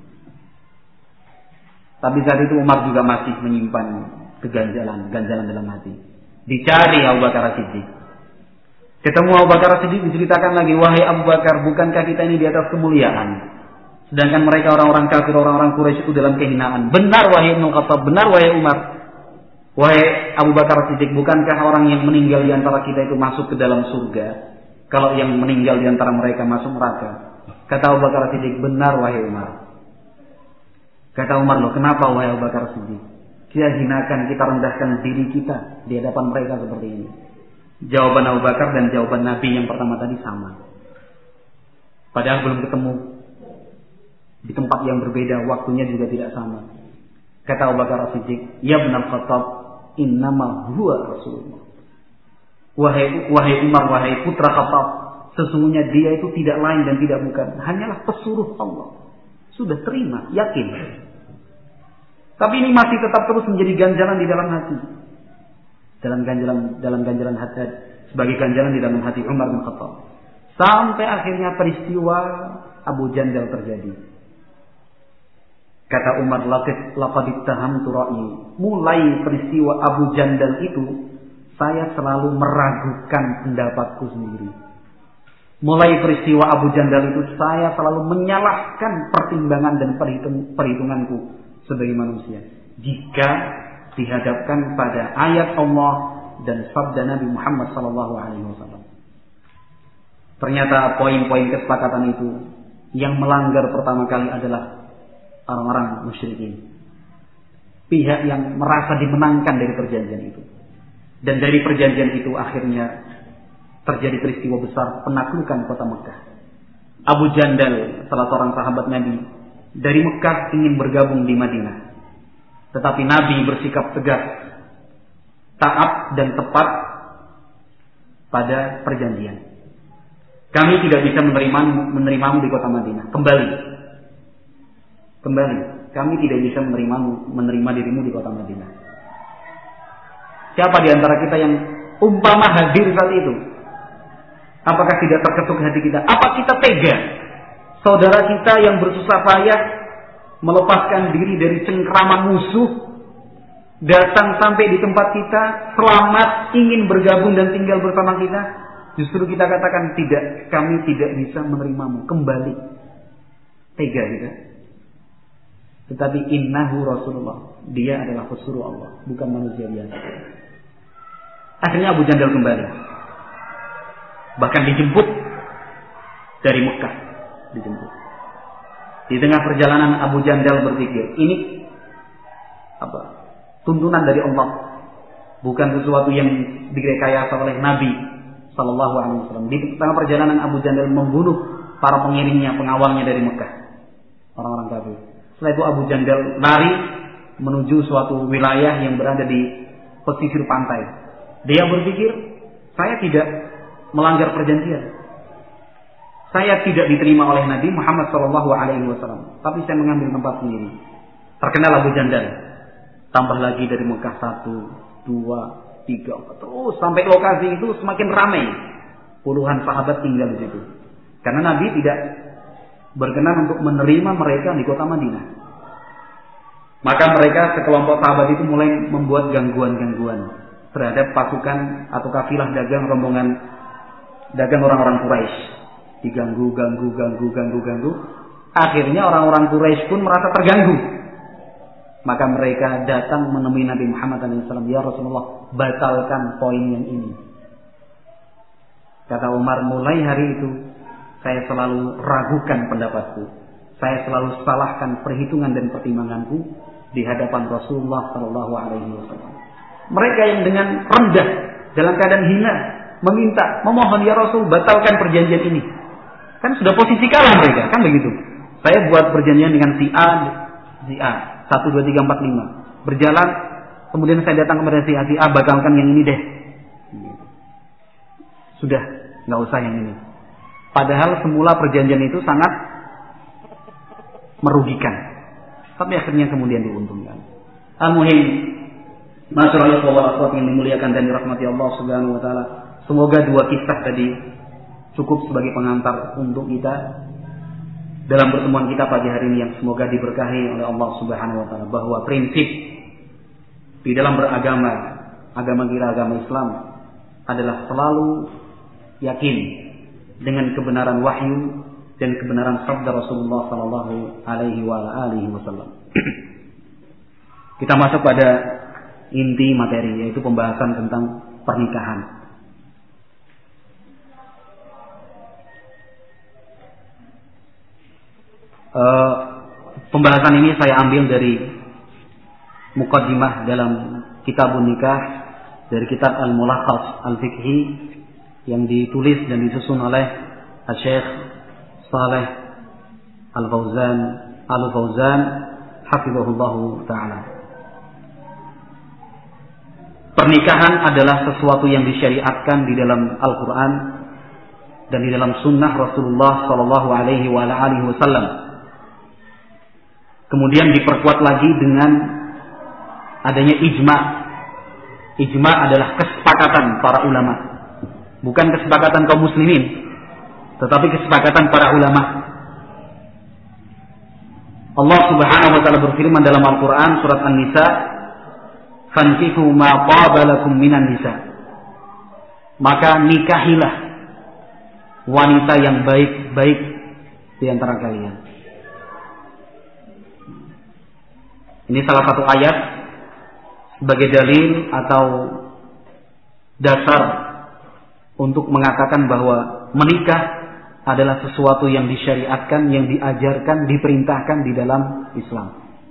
Tapi saat itu Umar juga masih menyimpan keganjalan, ganjalan dalam hati. Dicari Abu Bakar Siddiq. Ketemu Abu Bakar Siddiq, diceritakan lagi, "Wahai Abu Bakar, bukankah kita ini di atas kemuliaan? Sedangkan mereka orang-orang kafir, orang-orang Quraisy itu dalam kehinaan." "Benar wahai Ibnu Khattab, benar wahai Umar." Wahai Abu Bakar Siddiq, bukankah orang yang meninggal di antara kita itu masuk ke dalam surga, kalau yang meninggal di antara mereka masuk neraka? Kata Abu Bakar Siddiq, "Benar wahai Umar." Kata Umar, "Loh, kenapa wahai Abu Bakar Siddiq? Kita hinakan, kita rendahkan diri kita di hadapan mereka seperti ini?" Jawaban Abu Bakar dan jawaban Nabi yang pertama tadi sama. Padahal belum ketemu, di tempat yang berbeda, waktunya juga tidak sama. Kata Abu Bakar Siddiq, "Ya ibn al-Khattab, innama huwa Rasulullah." Wahai, wahai Umar, wahai putra Khattab, sesungguhnya dia itu tidak lain dan tidak bukan hanyalah pesuruh Allah. Sudah terima, yakin. Tapi ini masih tetap terus menjadi ganjalan di dalam hati. Dalam ganjalan, dalam ganjalan hati, sebagai ganjalan di dalam hati Umar bin Khattab. Sampai akhirnya peristiwa Abu Jandal terjadi. Kata Umar, "Laqad ittahamtu ra'yi." Mulai peristiwa Abu Jandal itu, saya selalu meragukan pendapatku sendiri. Mulai peristiwa Abu Jandal itu, saya selalu menyalahkan pertimbangan dan perhitung, perhitunganku sebagai manusia. Jika dihadapkan pada ayat Allah dan sabda Nabi Muhammad sallallahu alaihi wasallam. Ternyata poin-poin kesepakatan itu yang melanggar pertama kali adalah orang-orang musyrikin. Pihak yang merasa dimenangkan dari perjanjian itu. Dan dari perjanjian itu akhirnya terjadi peristiwa besar penaklukan kota Mekah. Abu Jandal, salah seorang sahabat Nabi, dari Mekah ingin bergabung di Madinah. Tetapi Nabi bersikap tegas, taat dan tepat pada perjanjian. "Kami tidak bisa menerimamu, menerimamu di kota Madinah. Kembali. Kembali. Kami tidak bisa menerimamu, menerima dirimu di kota Madinah." Siapa di antara kita yang umpama hadir saat itu? Apakah tidak terketuk hati kita? Apa kita tega? Saudara kita yang bersusah payah melepaskan diri dari cengkraman musuh, datang sampai di tempat kita, selamat, ingin bergabung dan tinggal bersama kita. Justru kita katakan, "Tidak, kami tidak bisa menerimamu. Kembali." Tega kita. Tetapi innahu Rasulullah. Dia adalah pesuruh Allah, bukan manusia biasa. Akhirnya Abu Jandal kembali. Bahkan dijemput dari Mekah. Dijemput. Di tengah perjalanan Abu Jandal berpikir, ini apa? Tuntunan dari Allah, bukan sesuatu yang direkayasa oleh Nabi Sallallahu Alaihi Wasallam. Di tengah perjalanan Abu Jandal membunuh para pengiringnya, pengawalnya dari Mekah, orang-orang kafir. Setelah itu Abu Jandal lari menuju suatu wilayah yang berada di pesisir pantai. Dia berpikir, saya tidak melanggar perjanjian. Saya tidak diterima oleh Nabi Muhammad Sallallahu Alaihi Wasallam, tapi saya mengambil tempat sendiri. Terkenal Abu Jandal. Tambah lagi dari Mekah satu, dua, tiga, empat, terus sampai lokasi itu semakin ramai. Puluhan sahabat tinggal di situ. Karena Nabi tidak berkenan untuk menerima mereka di kota Madinah. Maka mereka sekelompok sahabat itu mulai membuat gangguan-gangguan terhadap pasukan atau kafilah dagang rombongan dagang orang-orang Quraisy. Diganggu, ganggu, ganggu, ganggu, ganggu. Akhirnya orang-orang Quraisy pun merasa terganggu. Maka mereka datang menemui Nabi Muhammad shallallahu alaihi wasallam, ya Rasulullah, batalkan poin yang ini. Kata Umar, mulai hari itu saya selalu ragukan pendapatku. Saya selalu salahkan perhitungan dan pertimbanganku di hadapan Rasulullah shallallahu alaihi wasallam. Mereka yang dengan rendah, dalam keadaan hina, meminta, memohon, ya Rasul, batalkan perjanjian ini. Kan sudah posisi kalah mereka, kan begitu. Saya buat perjanjian dengan si A, si A, satu, dua, tiga, empat, lima. Berjalan, kemudian saya datang kepada si A, si A, batalkan yang ini deh. Sudah, nggak usah yang ini. Padahal semula perjanjian itu sangat merugikan. Tapi akhirnya kemudian diuntungkan. Al-Muhim, masyaallah wa akhwat yang dimuliakan dan dirahmati Allah Subhanahu wa taala. Semoga dua kisah tadi cukup sebagai pengantar untuk kita dalam pertemuan kita pagi hari ini yang semoga diberkahi oleh Allah Subhanahu wa taala, bahwa prinsip di dalam beragama, agama kita, agama Islam adalah selalu yakin dengan kebenaran wahyu dan kebenaran sabda Rasulullah sallallahu alaihi wasallam. Kita masuk pada inti materi, yaitu pembahasan tentang pernikahan. Uh, pembahasan ini saya ambil dari muqaddimah dalam Kitabun Nikah, dari kitab Al-Mulakhas Al-Fiqhi yang ditulis dan disusun oleh Syekh Saleh Al-Fauzan Al-Fauzan hafizahullahu taala. Pernikahan adalah sesuatu yang disyariatkan di dalam Al-Qur'an dan di dalam sunnah Rasulullah sallallahu alaihi wasallam. Kemudian diperkuat lagi dengan adanya ijma. Ijma adalah kesepakatan para ulama. Bukan kesepakatan kaum muslimin, tetapi kesepakatan para ulama. Allah Subhanahu wa taala berfirman dalam Al-Qur'an surat An-Nisa, "Fankihu ma taba lakum minan nisa." Maka nikahilah wanita yang baik-baik di antara kalian. Ini salah satu ayat sebagai dalil atau dasar untuk mengatakan bahwa menikah adalah sesuatu yang disyariatkan, yang diajarkan, diperintahkan di dalam Islam.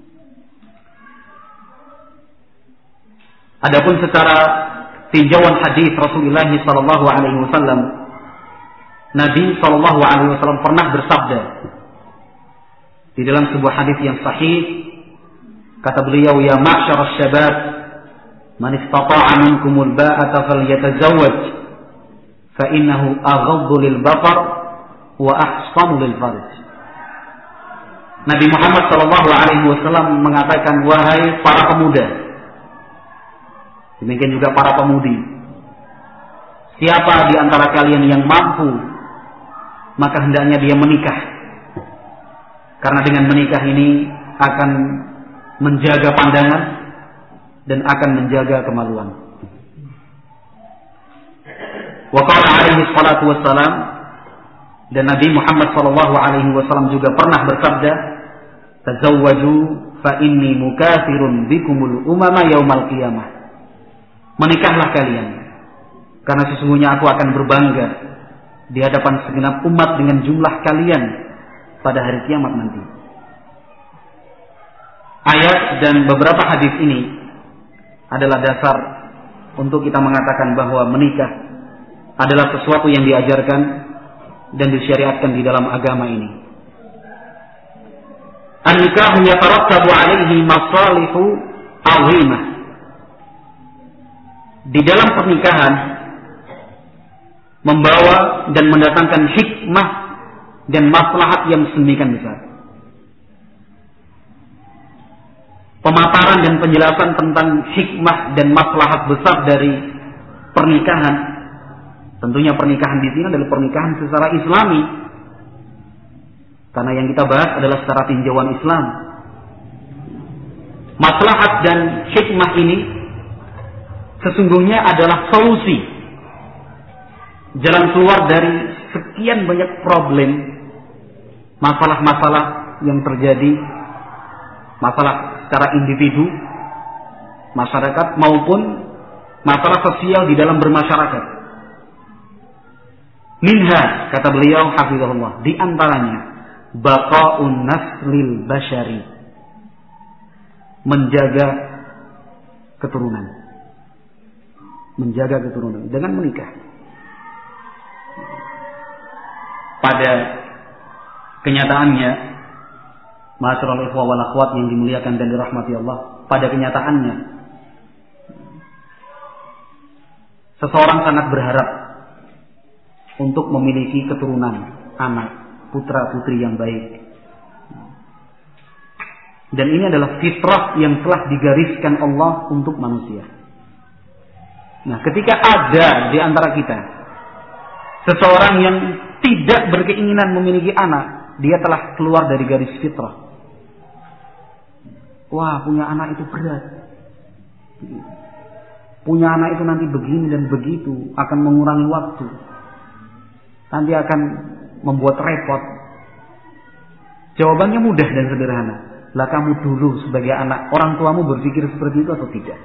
Adapun secara tinjauan hadis Rasulullah sallallahu alaihi wasallam, Nabi sallallahu alaihi wasallam pernah bersabda di dalam sebuah hadis yang sahih. Kata beliau, ya ma'syarasy syabab, man istata'a minkumul ba'ata falyatazawwaj, fa innahu aghaddu lil basar wa ahsanu lil farj. Nabi Muhammad sallallahu alaihi wasallam mengatakan, wahai para pemuda, demikian juga para pemudi, siapa di antara kalian yang mampu, maka hendaknya dia menikah. Karena dengan menikah ini akan menjaga pandangan dan akan menjaga kemaluan. Wa qala alaihi salatu wassalam, dan Nabi Muhammad sallallahu alaihi wasallam juga pernah bersabda, tazawwaju fa inni mukatsirun bikumul umama yaumal qiyamah. Menikahlah kalian, karena sesungguhnya aku akan berbangga di hadapan segenap umat dengan jumlah kalian pada hari kiamat nanti. ayat dan beberapa hadis ini adalah dasar untuk kita mengatakan bahwa menikah adalah sesuatu yang diajarkan dan disyariatkan di dalam agama ini. An-nikahu yatarattabu alaihi masalihu 'azimah. Di dalam pernikahan membawa dan mendatangkan hikmah dan maslahat yang sedemikian besar. Pemaparan dan penjelasan tentang hikmah dan maslahat besar dari pernikahan, tentunya pernikahan di sini adalah pernikahan secara Islami, karena yang kita bahas adalah secara tinjauan Islam. Maslahat dan hikmah ini sesungguhnya adalah solusi, jalan keluar dari sekian banyak problem, masalah-masalah yang terjadi, masalah secara individu, masyarakat maupun masalah sosial di dalam bermasyarakat. Minha, kata beliau hafizahullah, di antaranya baqa'un naslil basyari, menjaga keturunan, menjaga keturunan dengan menikah. Pada kenyataannya, ma'asyiral ikhwah wal akhwat yang dimuliakan dan dirahmati Allah, pada kenyataannya seseorang sangat berharap untuk memiliki keturunan, anak, putra putri yang baik. Dan ini adalah fitrah yang telah digariskan Allah untuk manusia. Nah, ketika ada di antara kita seseorang yang tidak berkeinginan memiliki anak, dia telah keluar dari garis fitrah. Wah, punya anak itu berat. Punya anak itu nanti begini dan begitu, akan mengurangi waktu. Nanti akan membuat repot. Jawabannya mudah dan sederhana. Lah kamu dulu sebagai anak, orang tuamu berpikir seperti itu atau tidak?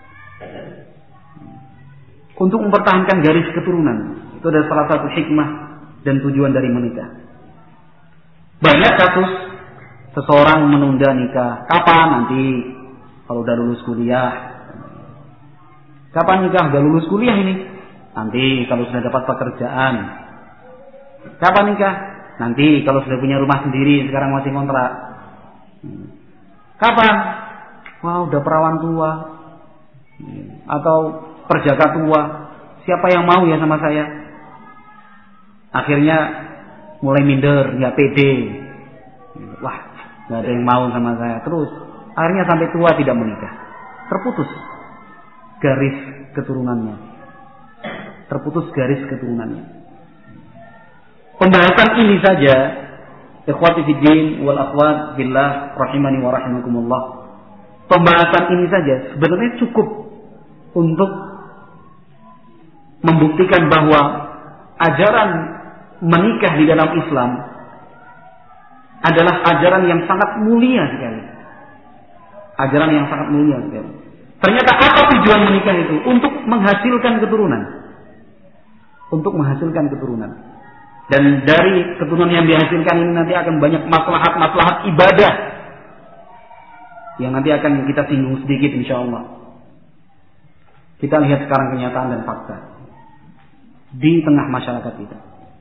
Untuk mempertahankan garis keturunan, itu adalah salah satu hikmah dan tujuan dari menikah. Banyak kasus seseorang menunda nikah. Kapan nanti? Kalau udah lulus kuliah. Kapan nikah? Udah lulus kuliah ini. Nanti kalau sudah dapat pekerjaan. Kapan nikah? Nanti kalau sudah punya rumah sendiri, sekarang masih kontrak. Kapan? Wah, udah perawan tua. Atau perjaka tua. Siapa yang mau ya sama saya? Akhirnya mulai minder, nggak pede. Wah, nggak ada yang mau sama saya. Terus akhirnya sampai tua tidak menikah. Terputus garis keturunannya. Terputus garis keturunannya. Pembahasan ini saja, ikhwati fiddin wal akhwat billah rahimani wa rahimakumullah. Pembahasan ini saja sebenarnya cukup untuk membuktikan bahwa ajaran menikah di dalam Islam adalah ajaran yang sangat mulia sekali. Ajaran yang sangat mulia sekali. Ternyata apa tujuan menikah itu? Untuk menghasilkan keturunan. Untuk menghasilkan keturunan. Dan dari keturunan yang dihasilkan ini nanti akan banyak maslahat-maslahat ibadah yang nanti akan kita singgung sedikit insyaallah. Kita lihat sekarang kenyataan dan fakta di tengah masyarakat kita.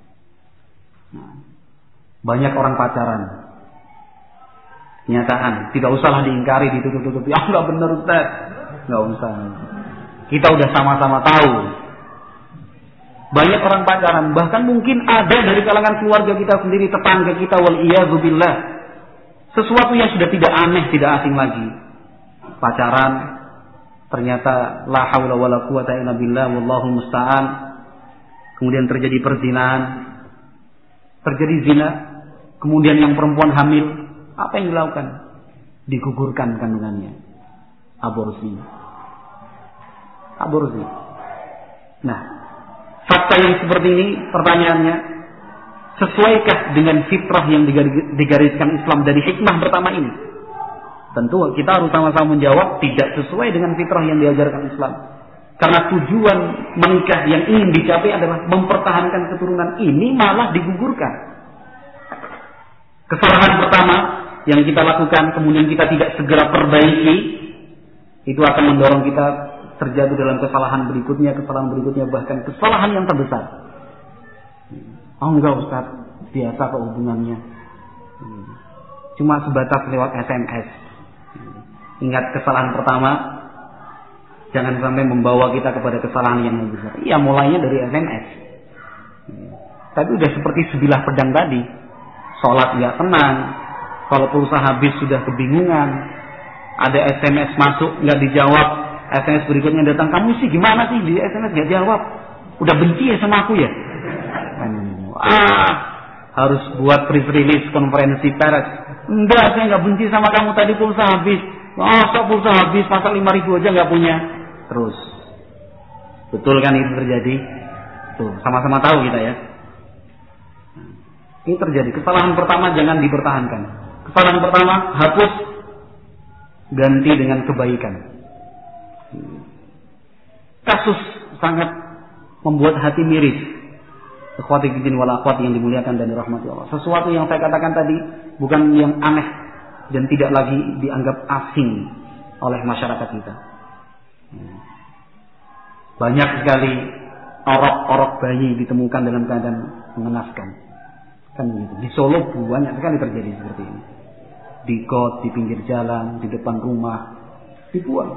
Banyak orang pacaran. Kenyataan, tidak usahlah diingkari, ditutup-tutupi. Ah, enggak benar Ustaz. Enggak usah. Kita udah sama-sama tahu. Banyak orang pacaran, bahkan mungkin ada dari kalangan keluarga kita sendiri, tetangga kita, wal iyadzu billah. Sesuatu yang sudah tidak aneh, tidak asing lagi. Pacaran, ternyata la haula wala quwata illa billah, wallahu musta'an. Kemudian terjadi perzinahan, terjadi zina, kemudian yang perempuan hamil, apa yang dilakukan? Digugurkan kandungannya. Aborsi. Aborsi. Nah, fakta yang seperti ini, pertanyaannya, sesuaikah dengan fitrah yang digariskan Islam dari hikmah pertama ini? Tentu kita harus sama-sama menjawab tidak sesuai dengan fitrah yang diajarkan Islam. Karena tujuan menikah yang ingin dicapai adalah mempertahankan keturunan, ini malah digugurkan. Kesalahan pertama yang kita lakukan kemudian kita tidak segera perbaiki, itu akan mendorong kita terjatuh dalam kesalahan berikutnya, kesalahan berikutnya, bahkan kesalahan yang terbesar. Oh enggak Ustaz, biasa kok hubungannya, cuma sebatas lewat S M S. Ingat kesalahan pertama, jangan sampai membawa kita kepada kesalahan yang lebih besar. Iya, mulainya dari S M S. Tapi udah seperti sebilah pedang tadi. Sholat nggak tenang, kalau pulsa habis sudah kebingungan, ada S M S masuk nggak dijawab, S M S berikutnya datang, kamu sih gimana sih di S M S nggak jawab, udah benci ya sama aku ya? Ah, harus buat press release konferensi pers. Enggak, saya nggak benci sama kamu, tadi pulsa habis. Oh, so pulsa habis, masa lima ribu aja nggak punya. Terus, betul kan itu terjadi? Tuh, sama-sama tahu kita ya. Ini terjadi. Kesalahan pertama jangan dipertahankan. Kesalahan pertama hapus, ganti dengan kebaikan. Kasus sangat membuat hati miris. Ikhwati fiddin wal akhwat yang dimuliakan dan dirahmati Allah. Sesuatu yang saya katakan tadi bukan yang aneh dan tidak lagi dianggap asing oleh masyarakat kita. Banyak sekali orok-orok bayi ditemukan dalam keadaan mengenaskan. Kan begitu. Di Solo banyak sekali terjadi seperti ini. Di got, di pinggir jalan, di depan rumah, dibuang.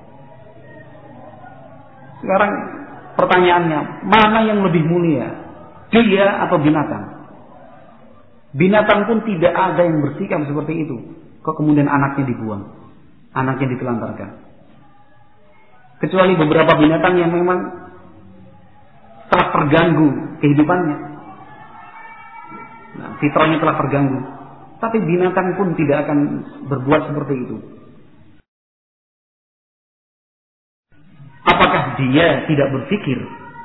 Sekarang pertanyaannya, mana yang lebih mulia? Dia atau binatang? Binatang pun tidak ada yang bersikap seperti itu. Kok kemudian anaknya dibuang? Anaknya ditelantarkan. Kecuali beberapa binatang yang memang telah terganggu kehidupannya. Nah, fitrahnya telah terganggu. Tapi binatang pun tidak akan berbuat seperti itu. Apakah dia tidak berpikir?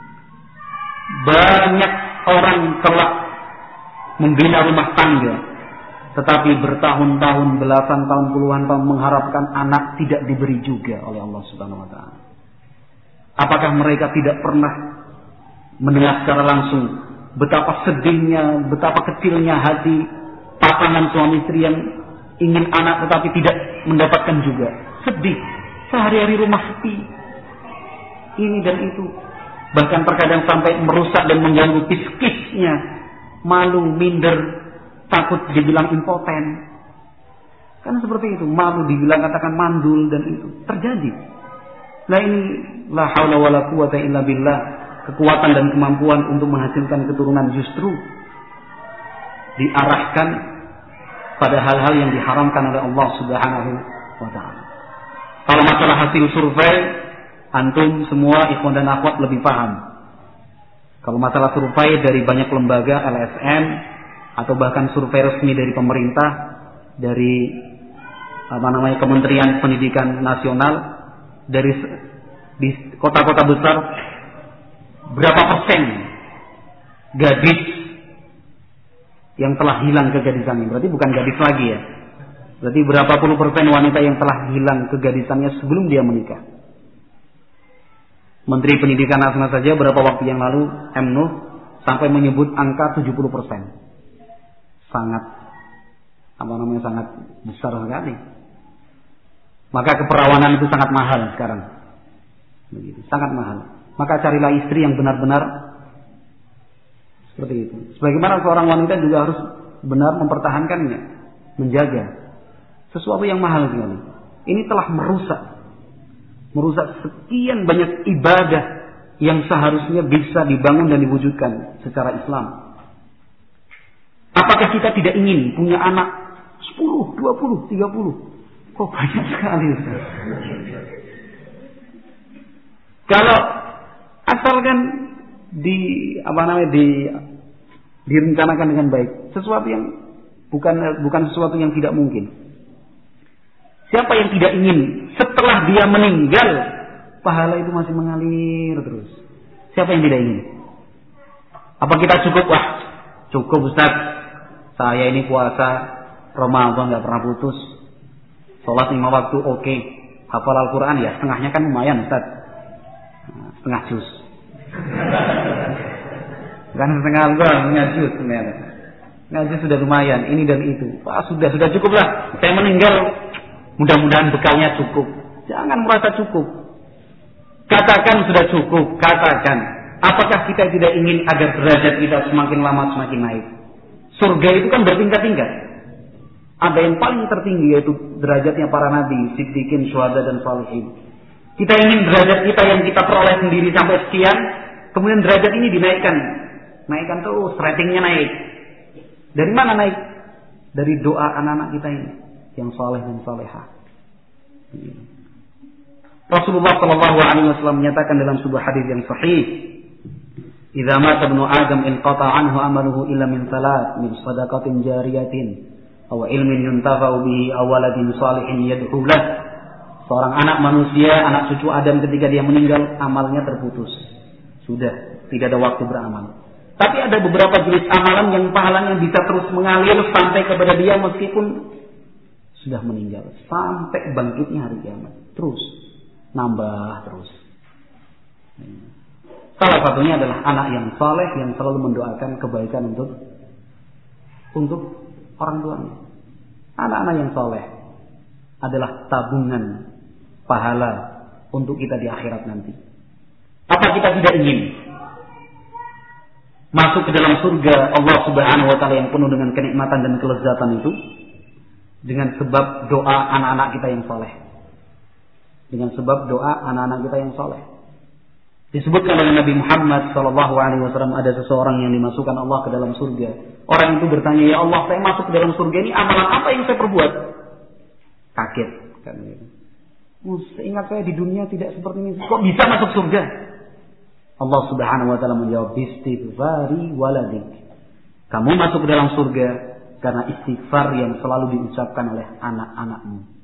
Banyak orang telah membina rumah tangga, tetapi bertahun-tahun, belasan tahun, puluhan tahun mengharapkan anak tidak diberi juga oleh Allah Subhanahu wa taala. Apakah mereka tidak pernah mendengar secara langsung betapa sedihnya, betapa kecilnya hati pasangan suami istri yang ingin anak tetapi tidak mendapatkan juga? Sedih, sehari-hari rumah sepi, ini dan itu, bahkan terkadang sampai merusak dan mengganggu psikisnya, malu, minder, takut dibilang impoten. Kan seperti itu, malu dibilang katakan mandul dan itu terjadi. Nah ini la haula wala quwata illa billah. Kekuatan dan kemampuan untuk menghasilkan keturunan justru diarahkan pada hal-hal yang diharamkan oleh Allah Subhanahu wa taala. Kalau masalah hasil survei, antum semua ikhwan dan akhwat lebih paham. Kalau masalah survei dari banyak lembaga L S M atau bahkan survei resmi dari pemerintah, dari apa namanya Kementerian Pendidikan Nasional, dari di kota-kota besar, berapa persen gadis yang telah hilang kegadisannya? Berarti bukan gadis lagi ya. Berarti berapa puluh persen wanita yang telah hilang kegadisannya sebelum dia menikah? Menteri Pendidikan Nasional saja beberapa waktu yang lalu, M Nuh, sampai menyebut angka tujuh puluh persen. Sangat, apa namanya, sangat besar sekali. Maka keperawanan itu sangat mahal sekarang. Begitu, sangat mahal. Maka carilah istri yang benar-benar seperti itu. Sebagaimana seorang wanita juga harus benar mempertahankannya, menjaga. Sesuatu yang mahal sekali. Ini telah merusak, merusak sekian banyak ibadah yang seharusnya bisa dibangun dan diwujudkan secara Islam. Apakah kita tidak ingin punya anak sepuluh, dua puluh, tiga puluh? Kok banyak sekali, Ustaz? Kalau asalkan di apa namanya di direncanakan dengan baik, sesuatu yang bukan bukan sesuatu yang tidak mungkin. Siapa yang tidak ingin setelah dia meninggal pahala itu masih mengalir terus? Siapa yang tidak ingin? Apa kita cukup? Wah, cukup Ustaz. Saya ini puasa Ramadan nggak pernah putus. Sholat lima waktu oke. Okay. Hafal Al-Quran ya setengahnya kan lumayan Ustaz. Setengah juz. Kan setengah Al-Quran setengah juz. ngaji sudah lumayan, ini dan itu. Wah, sudah sudah cukup lah. Saya meninggal, mudah-mudahan bekalnya cukup. Jangan merasa cukup. Katakan sudah cukup, katakan. Apakah kita tidak ingin agar derajat kita semakin lama semakin naik? Surga itu kan bertingkat-tingkat. Ada yang paling tertinggi yaitu derajatnya para nabi, siddiqin, syuhada dan shalihin. Kita ingin derajat kita yang kita peroleh sendiri sampai sekian, kemudian derajat ini dinaikkan. Naikkan terus, ratingnya naik. Dari mana naik? Dari doa anak-anak kita ini yang saleh dan salehah. Rasulullah Shallallahu Alaihi Wasallam menyatakan dalam sebuah hadis yang sahih, "Idza mata ibnu Adam inqata anhu amaluhu illa min salat, min shadaqatin jariyatin, aw ilmin yuntafa'u bihi, aw waladin salihin yad'u lah." Seorang anak manusia, anak cucu Adam ketika dia meninggal, amalnya terputus. Sudah, tidak ada waktu beramal. Tapi ada beberapa jenis amalan yang pahalanya bisa terus mengalir sampai kepada dia meskipun sudah meninggal. Sampai bangkitnya hari kiamat. Terus. Nambah terus. Salah satunya adalah anak yang saleh yang selalu mendoakan kebaikan untuk untuk orang tuanya. Anak-anak yang saleh adalah tabungan pahala untuk kita di akhirat nanti. Apa kita tidak ingin masuk ke dalam surga Allah Subhanahu wa taala yang penuh dengan kenikmatan dan kelezatan itu dengan sebab doa anak-anak kita yang saleh. Dengan sebab doa anak-anak kita yang saleh. Disebutkan oleh Nabi Muhammad sallallahu alaihi wasallam ada seseorang yang dimasukkan Allah ke dalam surga. Orang itu bertanya, "Ya Allah, saya masuk ke dalam surga ini amalan apa yang saya perbuat?" Kaget kan gitu. Oh, seingat saya di dunia tidak seperti ini. Kok bisa masuk surga? Allah Subhanahu wa taala menjawab, "Istighfari waladik." Kamu masuk ke dalam surga karena istighfar yang selalu diucapkan oleh anak-anakmu.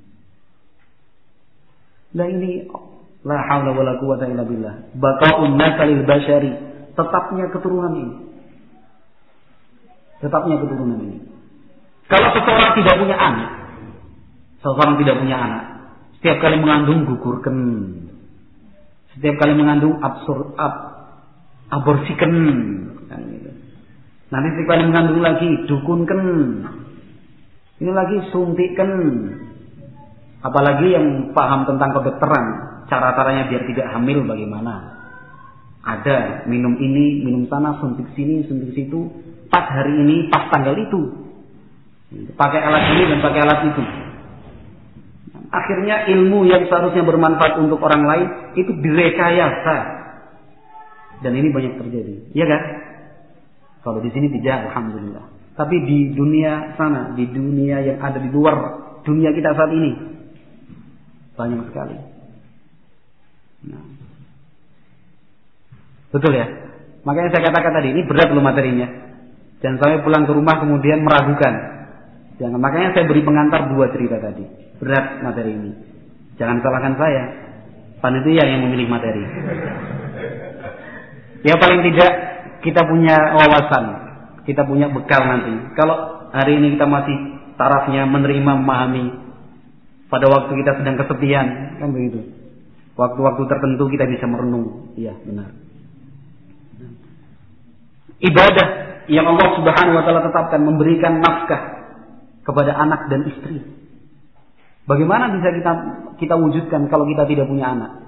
Nah ini la haula wala quwata illa billah. Baqa'un nasalil bashari, tetapnya keturunan ini. Tetapnya keturunan ini. Kalau seseorang tidak punya anak, seseorang tidak punya anak, setiap kali mengandung gugurkan. Setiap kali mengandung absur ab, aborsikan. Kan gitu. Nanti setiap kali mengandung lagi dukunkan. Ini lagi suntikan. Apalagi yang paham tentang kedokteran, cara-caranya biar tidak hamil bagaimana. Ada minum ini, minum sana, suntik sini, suntik situ, pas hari ini, pas tanggal itu. Pakai alat ini dan pakai alat itu. Akhirnya ilmu yang seharusnya bermanfaat untuk orang lain itu direkayasa. Dan ini banyak terjadi. Iya kan? Kalau di sini tidak, alhamdulillah. Tapi di dunia sana, di dunia yang ada di luar dunia kita saat ini, banyak sekali. Nah. Betul ya? Makanya saya katakan tadi, ini berat loh materinya. Jangan sampai pulang ke rumah kemudian meragukan. Jangan. Makanya saya beri pengantar dua cerita tadi. Berat materi ini. Jangan salahkan saya. Panitia yang memilih materi. Ya paling tidak kita punya wawasan. Kita punya bekal nanti. Kalau hari ini kita masih tarafnya menerima, memahami. Pada waktu kita sedang kesepian, kan begitu. Waktu-waktu tertentu kita bisa merenung. Iya, benar. Ibadah yang Allah Subhanahu wa taala tetapkan, memberikan nafkah kepada anak dan istri. Bagaimana bisa kita kita wujudkan kalau kita tidak punya anak?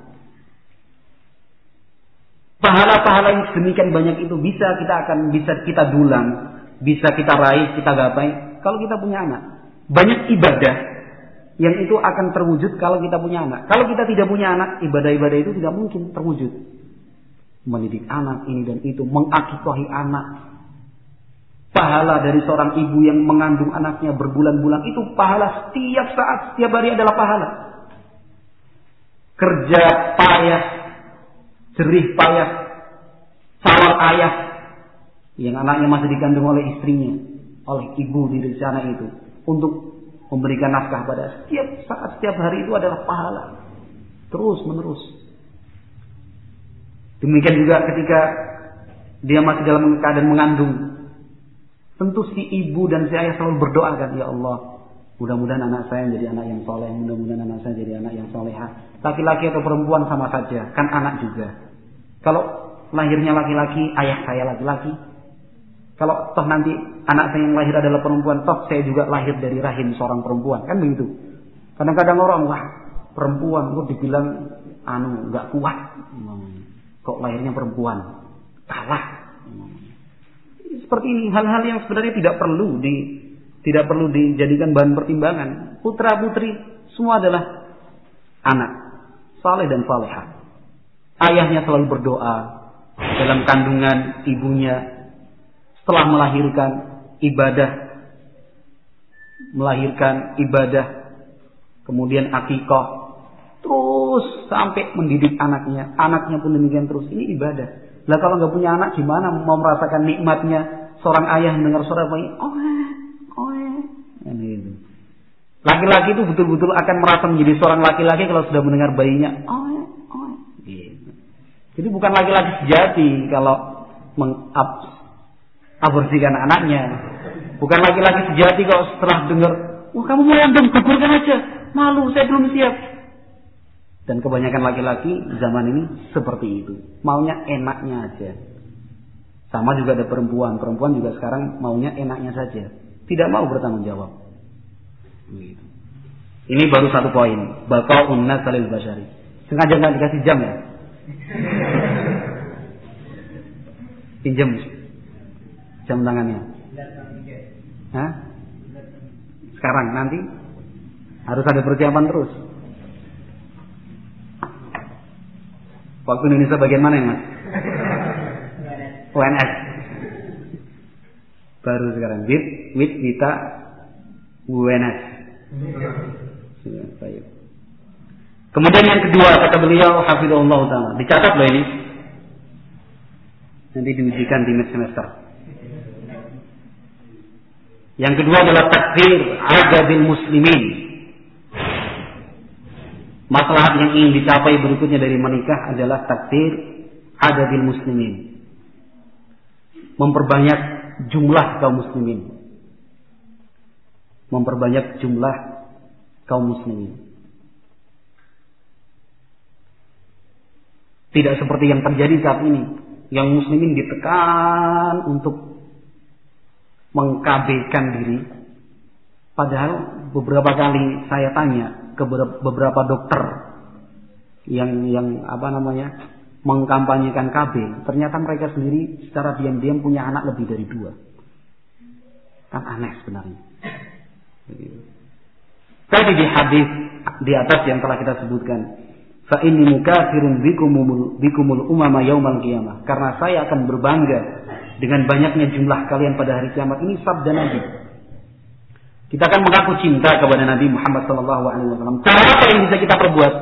Pahala-pahala yang sedemikian banyak itu bisa kita akan bisa kita dulang, bisa kita raih, kita gapai kalau kita punya anak. Banyak ibadah yang itu akan terwujud kalau kita punya anak. Kalau kita tidak punya anak, ibadah-ibadah itu tidak mungkin terwujud. Mendidik anak ini dan itu, mengakikahi anak. Pahala dari seorang ibu yang mengandung anaknya berbulan-bulan itu pahala setiap saat, setiap hari adalah pahala. Kerja payah, jerih payah, sawal ayah yang anaknya masih dikandung oleh istrinya, oleh ibu di sana itu, untuk memberikan nafkah pada setiap saat, setiap hari itu adalah pahala. Terus menerus. Demikian juga ketika dia masih dalam keadaan mengandung. Tentu si ibu dan si ayah selalu berdoa kan, ya Allah, mudah-mudahan anak saya menjadi anak yang soleh, mudah-mudahan anak saya jadi anak yang solehah. Laki-laki atau perempuan sama saja, kan anak juga. Kalau lahirnya laki-laki, ayah saya laki-laki. Kalau toh nanti anak saya yang lahir adalah perempuan, toh saya juga lahir dari rahim seorang perempuan, kan begitu. Kadang-kadang orang, wah perempuan kok dibilang anu nggak kuat, kok lahirnya perempuan, kalah. Seperti ini hal-hal yang sebenarnya tidak perlu di tidak perlu dijadikan bahan pertimbangan. Putra putri semua adalah anak saleh dan salehah. Ayahnya selalu berdoa dalam kandungan ibunya. Setelah melahirkan ibadah, melahirkan ibadah, kemudian akikah, terus sampai mendidik anaknya, anaknya pun demikian terus. Ini ibadah. Lah kalau nggak punya anak, gimana mau merasakan nikmatnya seorang ayah mendengar suara bayi? Oh, oh, gitu. Laki-laki itu betul-betul akan merasa menjadi seorang laki-laki kalau sudah mendengar bayinya. Oh, oh, gitu. Jadi bukan laki-laki sejati kalau mengab aborsikan anaknya. Bukan laki-laki sejati kalau setelah dengar, wah kamu mau random, gugurkan aja, malu, saya belum siap. Dan kebanyakan laki-laki zaman ini seperti itu, maunya enaknya aja. Sama juga ada perempuan, perempuan juga sekarang maunya enaknya saja, tidak mau bertanggung jawab. Ini baru satu poin, baqa'un nasalil basyari. Sengaja nggak dikasih jam ya? Pinjam jam tangannya. Hah? Sekarang, nanti harus ada persiapan terus. Waktu Indonesia bagian mana ya Mas? U N S. Baru sekarang. Wit, wit, wita, U N S. Kemudian yang kedua kata beliau, hafizahullah ta'ala. Dicatat loh ini. Nanti diujikan di mid semester. Yang kedua adalah takdir adadil muslimin. Masalah yang ingin dicapai berikutnya dari menikah adalah takdir adadil muslimin. Memperbanyak jumlah kaum muslimin. Memperbanyak jumlah kaum muslimin. Tidak seperti yang terjadi saat ini, yang muslimin ditekan untuk mengkabekan diri. Padahal beberapa kali saya tanya ke beberapa dokter yang yang apa namanya mengkampanyekan K B, ternyata mereka sendiri secara diam-diam punya anak lebih dari dua. Kan aneh sebenarnya. Tadi di hadis di atas yang telah kita sebutkan, fa inni mukafirun bikumul bikumul umama yaumal qiyamah, karena saya akan berbangga dengan banyaknya jumlah kalian pada hari kiamat. Ini sabda Nabi. Kita akan mengaku cinta kepada Nabi Muhammad sallallahu alaihi wasallam. Cara apa yang bisa kita perbuat?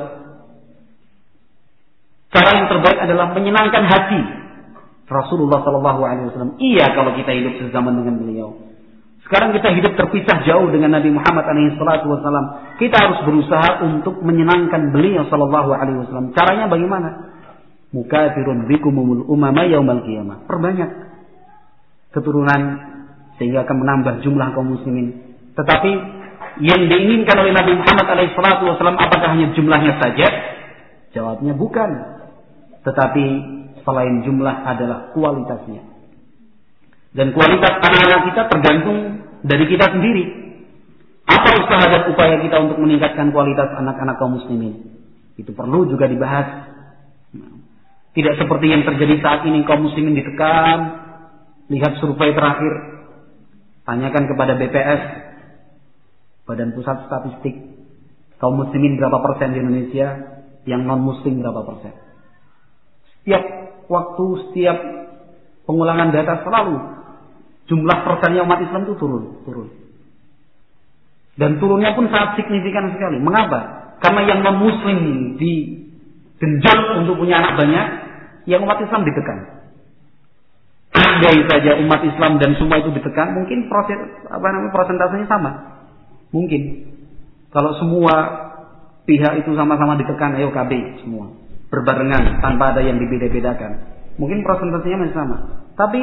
Cara yang terbaik adalah menyenangkan hati Rasulullah sallallahu alaihi wasallam. Iya kalau kita hidup sezaman dengan beliau. Sekarang kita hidup terpisah jauh dengan Nabi Muhammad alaihi salatu wasallam. Kita harus berusaha untuk menyenangkan beliau sallallahu alaihi wasallam. Caranya bagaimana? Mukafirun bikumul umama yaumal qiyamah. Perbanyak keturunan sehingga akan menambah jumlah kaum muslimin. Tetapi yang diinginkan oleh Nabi Muhammad alaihi salatu wasallam apakah hanya jumlahnya saja? Jawabnya bukan. Tetapi selain jumlah adalah kualitasnya. Dan kualitas anak-anak kita tergantung dari kita sendiri. Apa usaha dan upaya kita untuk meningkatkan kualitas anak-anak kaum muslimin? Itu perlu juga dibahas. Tidak seperti yang terjadi saat ini, kaum muslimin ditekan. Lihat survei terakhir, tanyakan kepada B P S, Badan Pusat Statistik, kaum muslimin berapa persen di Indonesia, yang non muslim berapa persen. Setiap waktu, setiap pengulangan data selalu jumlah persennya umat Islam itu turun, turun. Dan turunnya pun sangat signifikan sekali. Mengapa? Karena yang non muslim digenjot untuk punya anak banyak, yang umat Islam ditekan. Andai saja umat Islam dan semua itu ditekan, mungkin proses apa namanya persentasenya sama. Mungkin kalau semua pihak itu sama-sama ditekan, ayo K B semua berbarengan tanpa ada yang dibeda-bedakan, mungkin persentasenya masih sama. Tapi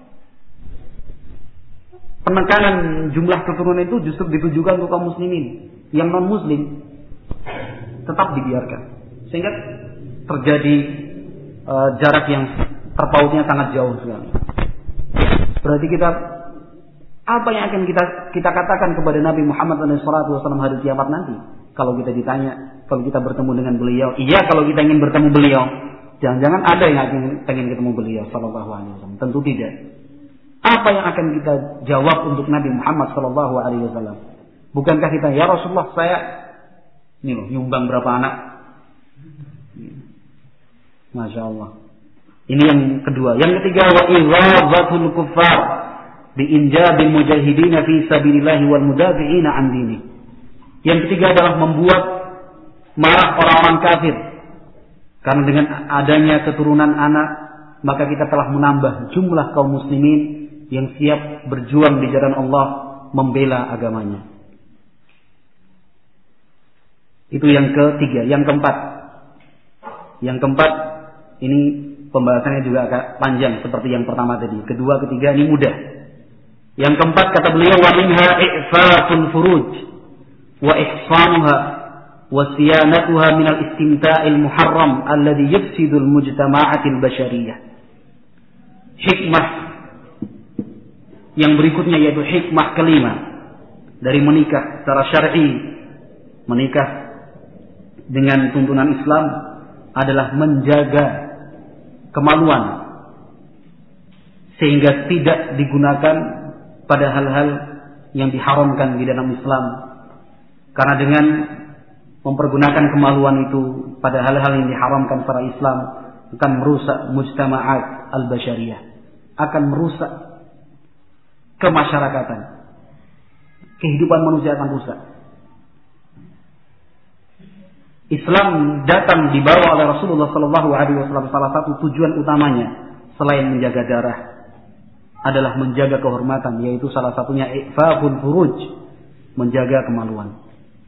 penekanan jumlah keturunan itu justru ditujukan untuk kaum muslimin. Yang non muslim tetap dibiarkan, sehingga terjadi uh, jarak yang terpautnya sangat jauh sekali. Berarti kita, apa yang akan kita kita katakan kepada Nabi Muhammad shallallahu alaihi wasallam hari kiamat nanti? Kalau kita ditanya, kalau kita bertemu dengan beliau, iya kalau kita ingin bertemu beliau. Jangan-jangan ada yang ingin, pengen ketemu beliau shallallahu alaihi wasallam. Tentu tidak. Apa yang akan kita jawab untuk Nabi Muhammad shallallahu alaihi wasallam? Bukankah kita, ya Rasulullah, saya ini loh, nyumbang berapa anak? Masya Allah. Ini yang kedua. Yang ketiga, wa ighazatul kuffar bi injabil mujahidin fi sabilillah wal mudafi'ina an dini. Yang ketiga adalah membuat marah orang-orang kafir. Karena dengan adanya keturunan anak, maka kita telah menambah jumlah kaum muslimin yang siap berjuang di jalan Allah membela agamanya. Itu yang ketiga. Yang keempat. Yang keempat, ini pembahasannya juga agak panjang seperti yang pertama tadi. Kedua, ketiga ini mudah. Yang keempat kata beliau, wa minha i'fatul furuj wa ihsanuha wa siyanatuha min al-istimta'il muharram alladhi yufsidu al-mujtama'atil bashariyah. Hikmah yang berikutnya yaitu hikmah kelima dari menikah secara syar'i. Menikah dengan tuntunan Islam adalah menjaga kemaluan sehingga tidak digunakan pada hal-hal yang diharamkan di dalam Islam. Karena dengan mempergunakan kemaluan itu pada hal-hal yang diharamkan secara Islam akan merusak mujtama'at al-basyariyah, akan merusak kemasyarakatan. Kehidupan manusia akan rusak. Islam datang dibawa oleh Rasulullah Sallallahu Alaihi Wasallam. Salah satu tujuan utamanya selain menjaga darah adalah menjaga kehormatan, yaitu salah satunya i'faful furuj, menjaga kemaluan.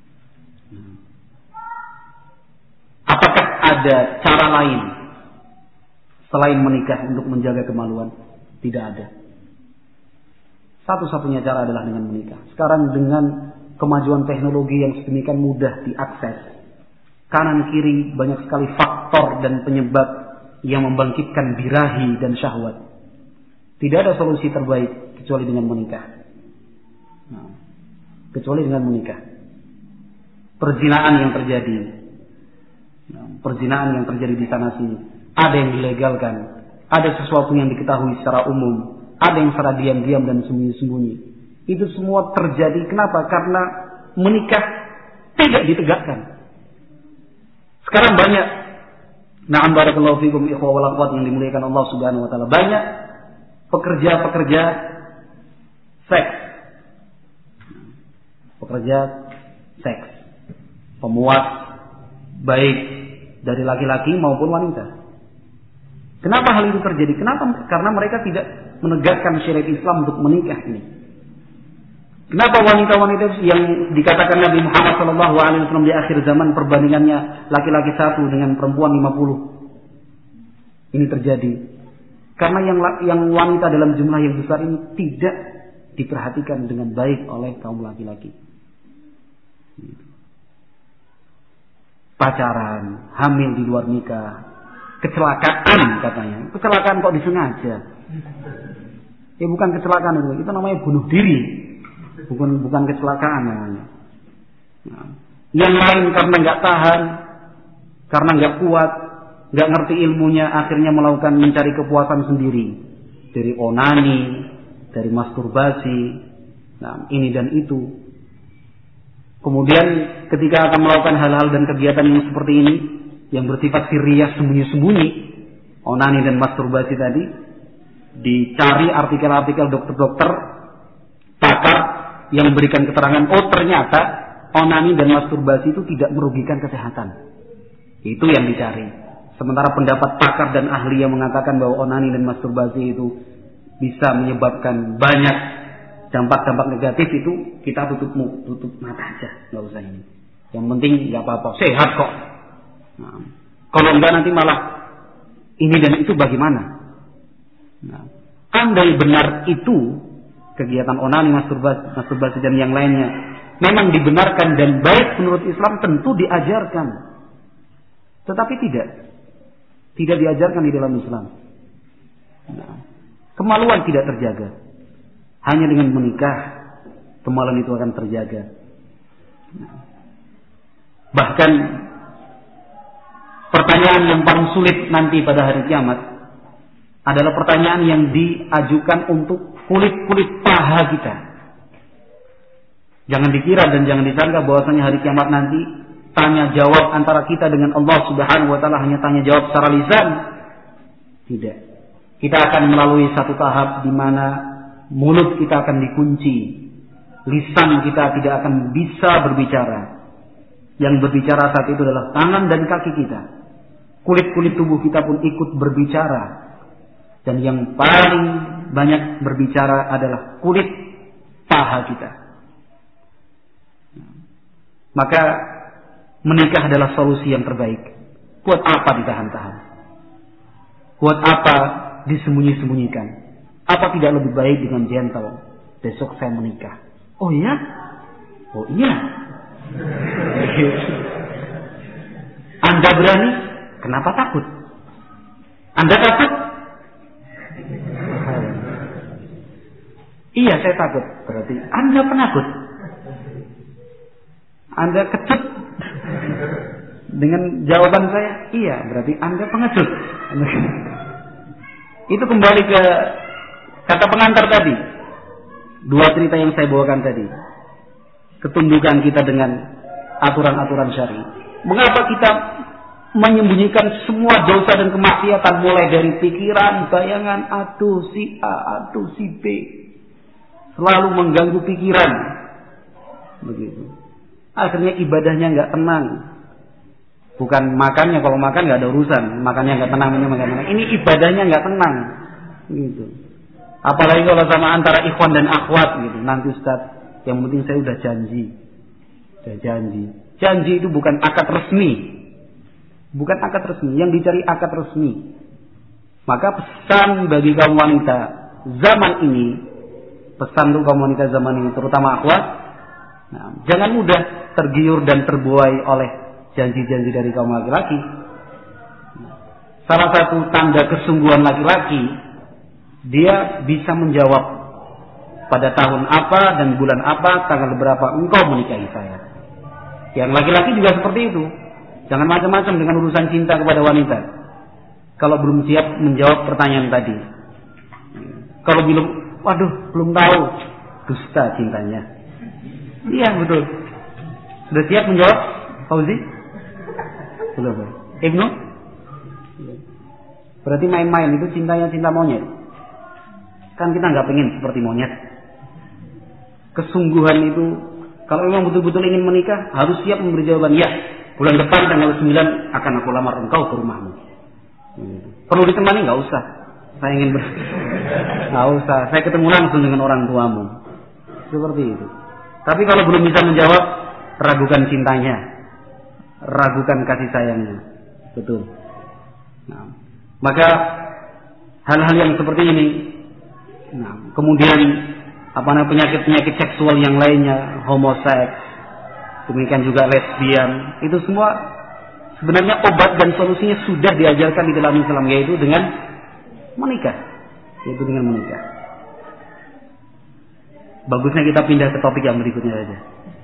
Apakah ada cara lain selain menikah untuk menjaga kemaluan? Tidak ada. Satu-satunya cara adalah dengan menikah. Sekarang dengan kemajuan teknologi yang sedemikian mudah diakses, kanan kiri banyak sekali faktor dan penyebab yang membangkitkan birahi dan syahwat. Tidak ada solusi terbaik kecuali dengan menikah. Nah, kecuali dengan menikah. Perzinaan yang terjadi, nah, perzinaan yang terjadi di sana sini, ada yang dilegalkan, ada sesuatu yang diketahui secara umum, ada yang secara diam-diam dan sembunyi-sembunyi. Itu semua terjadi. Kenapa? Karena menikah tidak ditegakkan. Sekarang banyak, na'am barakallahu fikum ikhwah wal akhwat yang dimuliakan Allah Subhanahu wa taala, banyak pekerja-pekerja seks. Pekerja seks. Pemuas baik dari laki-laki maupun wanita. Kenapa hal itu terjadi? Kenapa? Karena mereka tidak menegakkan syariat Islam untuk menikah ini. Kenapa wanita-wanita yang dikatakan Nabi Muhammad shallallahu alaihi wasallam di akhir zaman perbandingannya laki-laki satu dengan perempuan lima puluh? Ini terjadi karena yang yang wanita dalam jumlah yang besar ini tidak diperhatikan dengan baik oleh kaum laki-laki. Pacaran, hamil di luar nikah, kecelakaan katanya. Kecelakaan kok disengaja? Ya bukan kecelakaan itu, itu namanya bunuh diri. Bukan bukan kecelakaan namanya. Nah, yang lain karena nggak tahan, karena nggak kuat, nggak ngerti ilmunya, akhirnya melakukan mencari kepuasan sendiri dari onani, dari masturbasi, nah ini dan itu. Kemudian ketika akan melakukan hal-hal dan kegiatan yang seperti ini, yang bersifat sirriyah sembunyi-sembunyi, onani dan masturbasi tadi, dicari artikel-artikel dokter-dokter, pakar yang memberikan keterangan, oh ternyata onani dan masturbasi itu tidak merugikan kesehatan. Itu yang dicari. Sementara pendapat pakar dan ahli yang mengatakan bahwa onani dan masturbasi itu bisa menyebabkan banyak dampak-dampak negatif, itu kita tutup tutup mata aja, nggak usah ini. Yang penting nggak apa-apa, sehat kok. Nah, kalau enggak nanti malah ini dan itu bagaimana? Nah, andai benar itu kegiatan onani, masturbasi, masturbasi dan yang lainnya memang dibenarkan dan baik menurut Islam, tentu diajarkan. Tetapi tidak, tidak diajarkan di dalam Islam. Nah, kemaluan tidak terjaga. Hanya dengan menikah kemaluan itu akan terjaga. Bahkan pertanyaan yang paling sulit nanti pada hari kiamat adalah pertanyaan yang diajukan untuk kulit-kulit paha kita. Jangan dikira dan jangan disangka bahwasanya hari kiamat nanti tanya jawab antara kita dengan Allah Subhanahu wa taala hanya tanya jawab secara lisan. Tidak. Kita akan melalui satu tahap di mana mulut kita akan dikunci. Lisan kita tidak akan bisa berbicara. Yang berbicara saat itu adalah tangan dan kaki kita. Kulit-kulit tubuh kita pun ikut berbicara. Dan yang paling banyak berbicara adalah kulit paha kita. Maka menikah adalah solusi yang terbaik. Buat apa ditahan-tahan? Buat apa disembunyi-sembunyikan? Apa tidak lebih baik dengan gentle? Besok saya menikah. Oh iya? Oh iya. Anda berani? Kenapa takut? Anda takut? Iya, saya takut. Berarti Anda penakut. Anda kecut dengan jawaban saya. Iya, berarti Anda pengecut. Itu kembali ke kata pengantar tadi. Dua cerita yang saya bawakan tadi. Ketundukan kita dengan aturan-aturan syar'i. Mengapa kita menyembunyikan semua dosa dan kemaksiatan mulai dari pikiran, bayangan, aduh si A, aduh si B. Selalu mengganggu pikiran. Begitu. Akhirnya ibadahnya nggak tenang. Bukan makannya, kalau makan nggak ada urusan. Makannya nggak tenang, ini makan tenang. Ini ibadahnya nggak tenang. Gitu. Apalagi kalau sama antara ikhwan dan akhwat gitu. Nanti Ustaz, yang penting saya udah janji. Udah janji. Janji itu bukan akad resmi. Bukan akad resmi. Yang dicari akad resmi. Maka pesan bagi kaum wanita zaman ini, pesan untuk kaum wanita zaman ini, terutama akhwat, nah, jangan mudah tergiur dan terbuai oleh janji-janji dari kaum laki-laki. Salah satu tanda kesungguhan laki-laki, dia bisa menjawab pada tahun apa dan bulan apa, tanggal berapa engkau menikahi saya. Yang laki-laki juga seperti itu. Jangan macam-macam dengan urusan cinta kepada wanita. Kalau belum siap menjawab pertanyaan tadi. Kalau belum, waduh, belum tahu, dusta cintanya. Iya betul. Sudah siap menjawab, Fauzi? Belum. Ibnu? Berarti main-main itu cintanya cinta monyet. Kan kita nggak pengen seperti monyet. Kesungguhan itu, kalau memang betul-betul ingin menikah, harus siap memberi jawaban. Ya, bulan depan tanggal sembilan akan aku lamar engkau ke rumahmu. Perlu ditemani? Nggak usah. Saya ingin ber... nggak usah. Saya ketemu langsung dengan orang tuamu. Seperti itu. Tapi kalau belum bisa menjawab, ragukan cintanya, ragukan kasih sayangnya. Betul. Nah, maka hal-hal yang seperti ini, nah, kemudian apa namanya penyakit-penyakit seksual yang lainnya, homoseks, demikian juga lesbian, itu semua sebenarnya obat dan solusinya sudah diajarkan di dalam Islam, yaitu dengan menikah, yaitu dengan menikah. Bagusnya kita pindah ke topik yang berikutnya saja.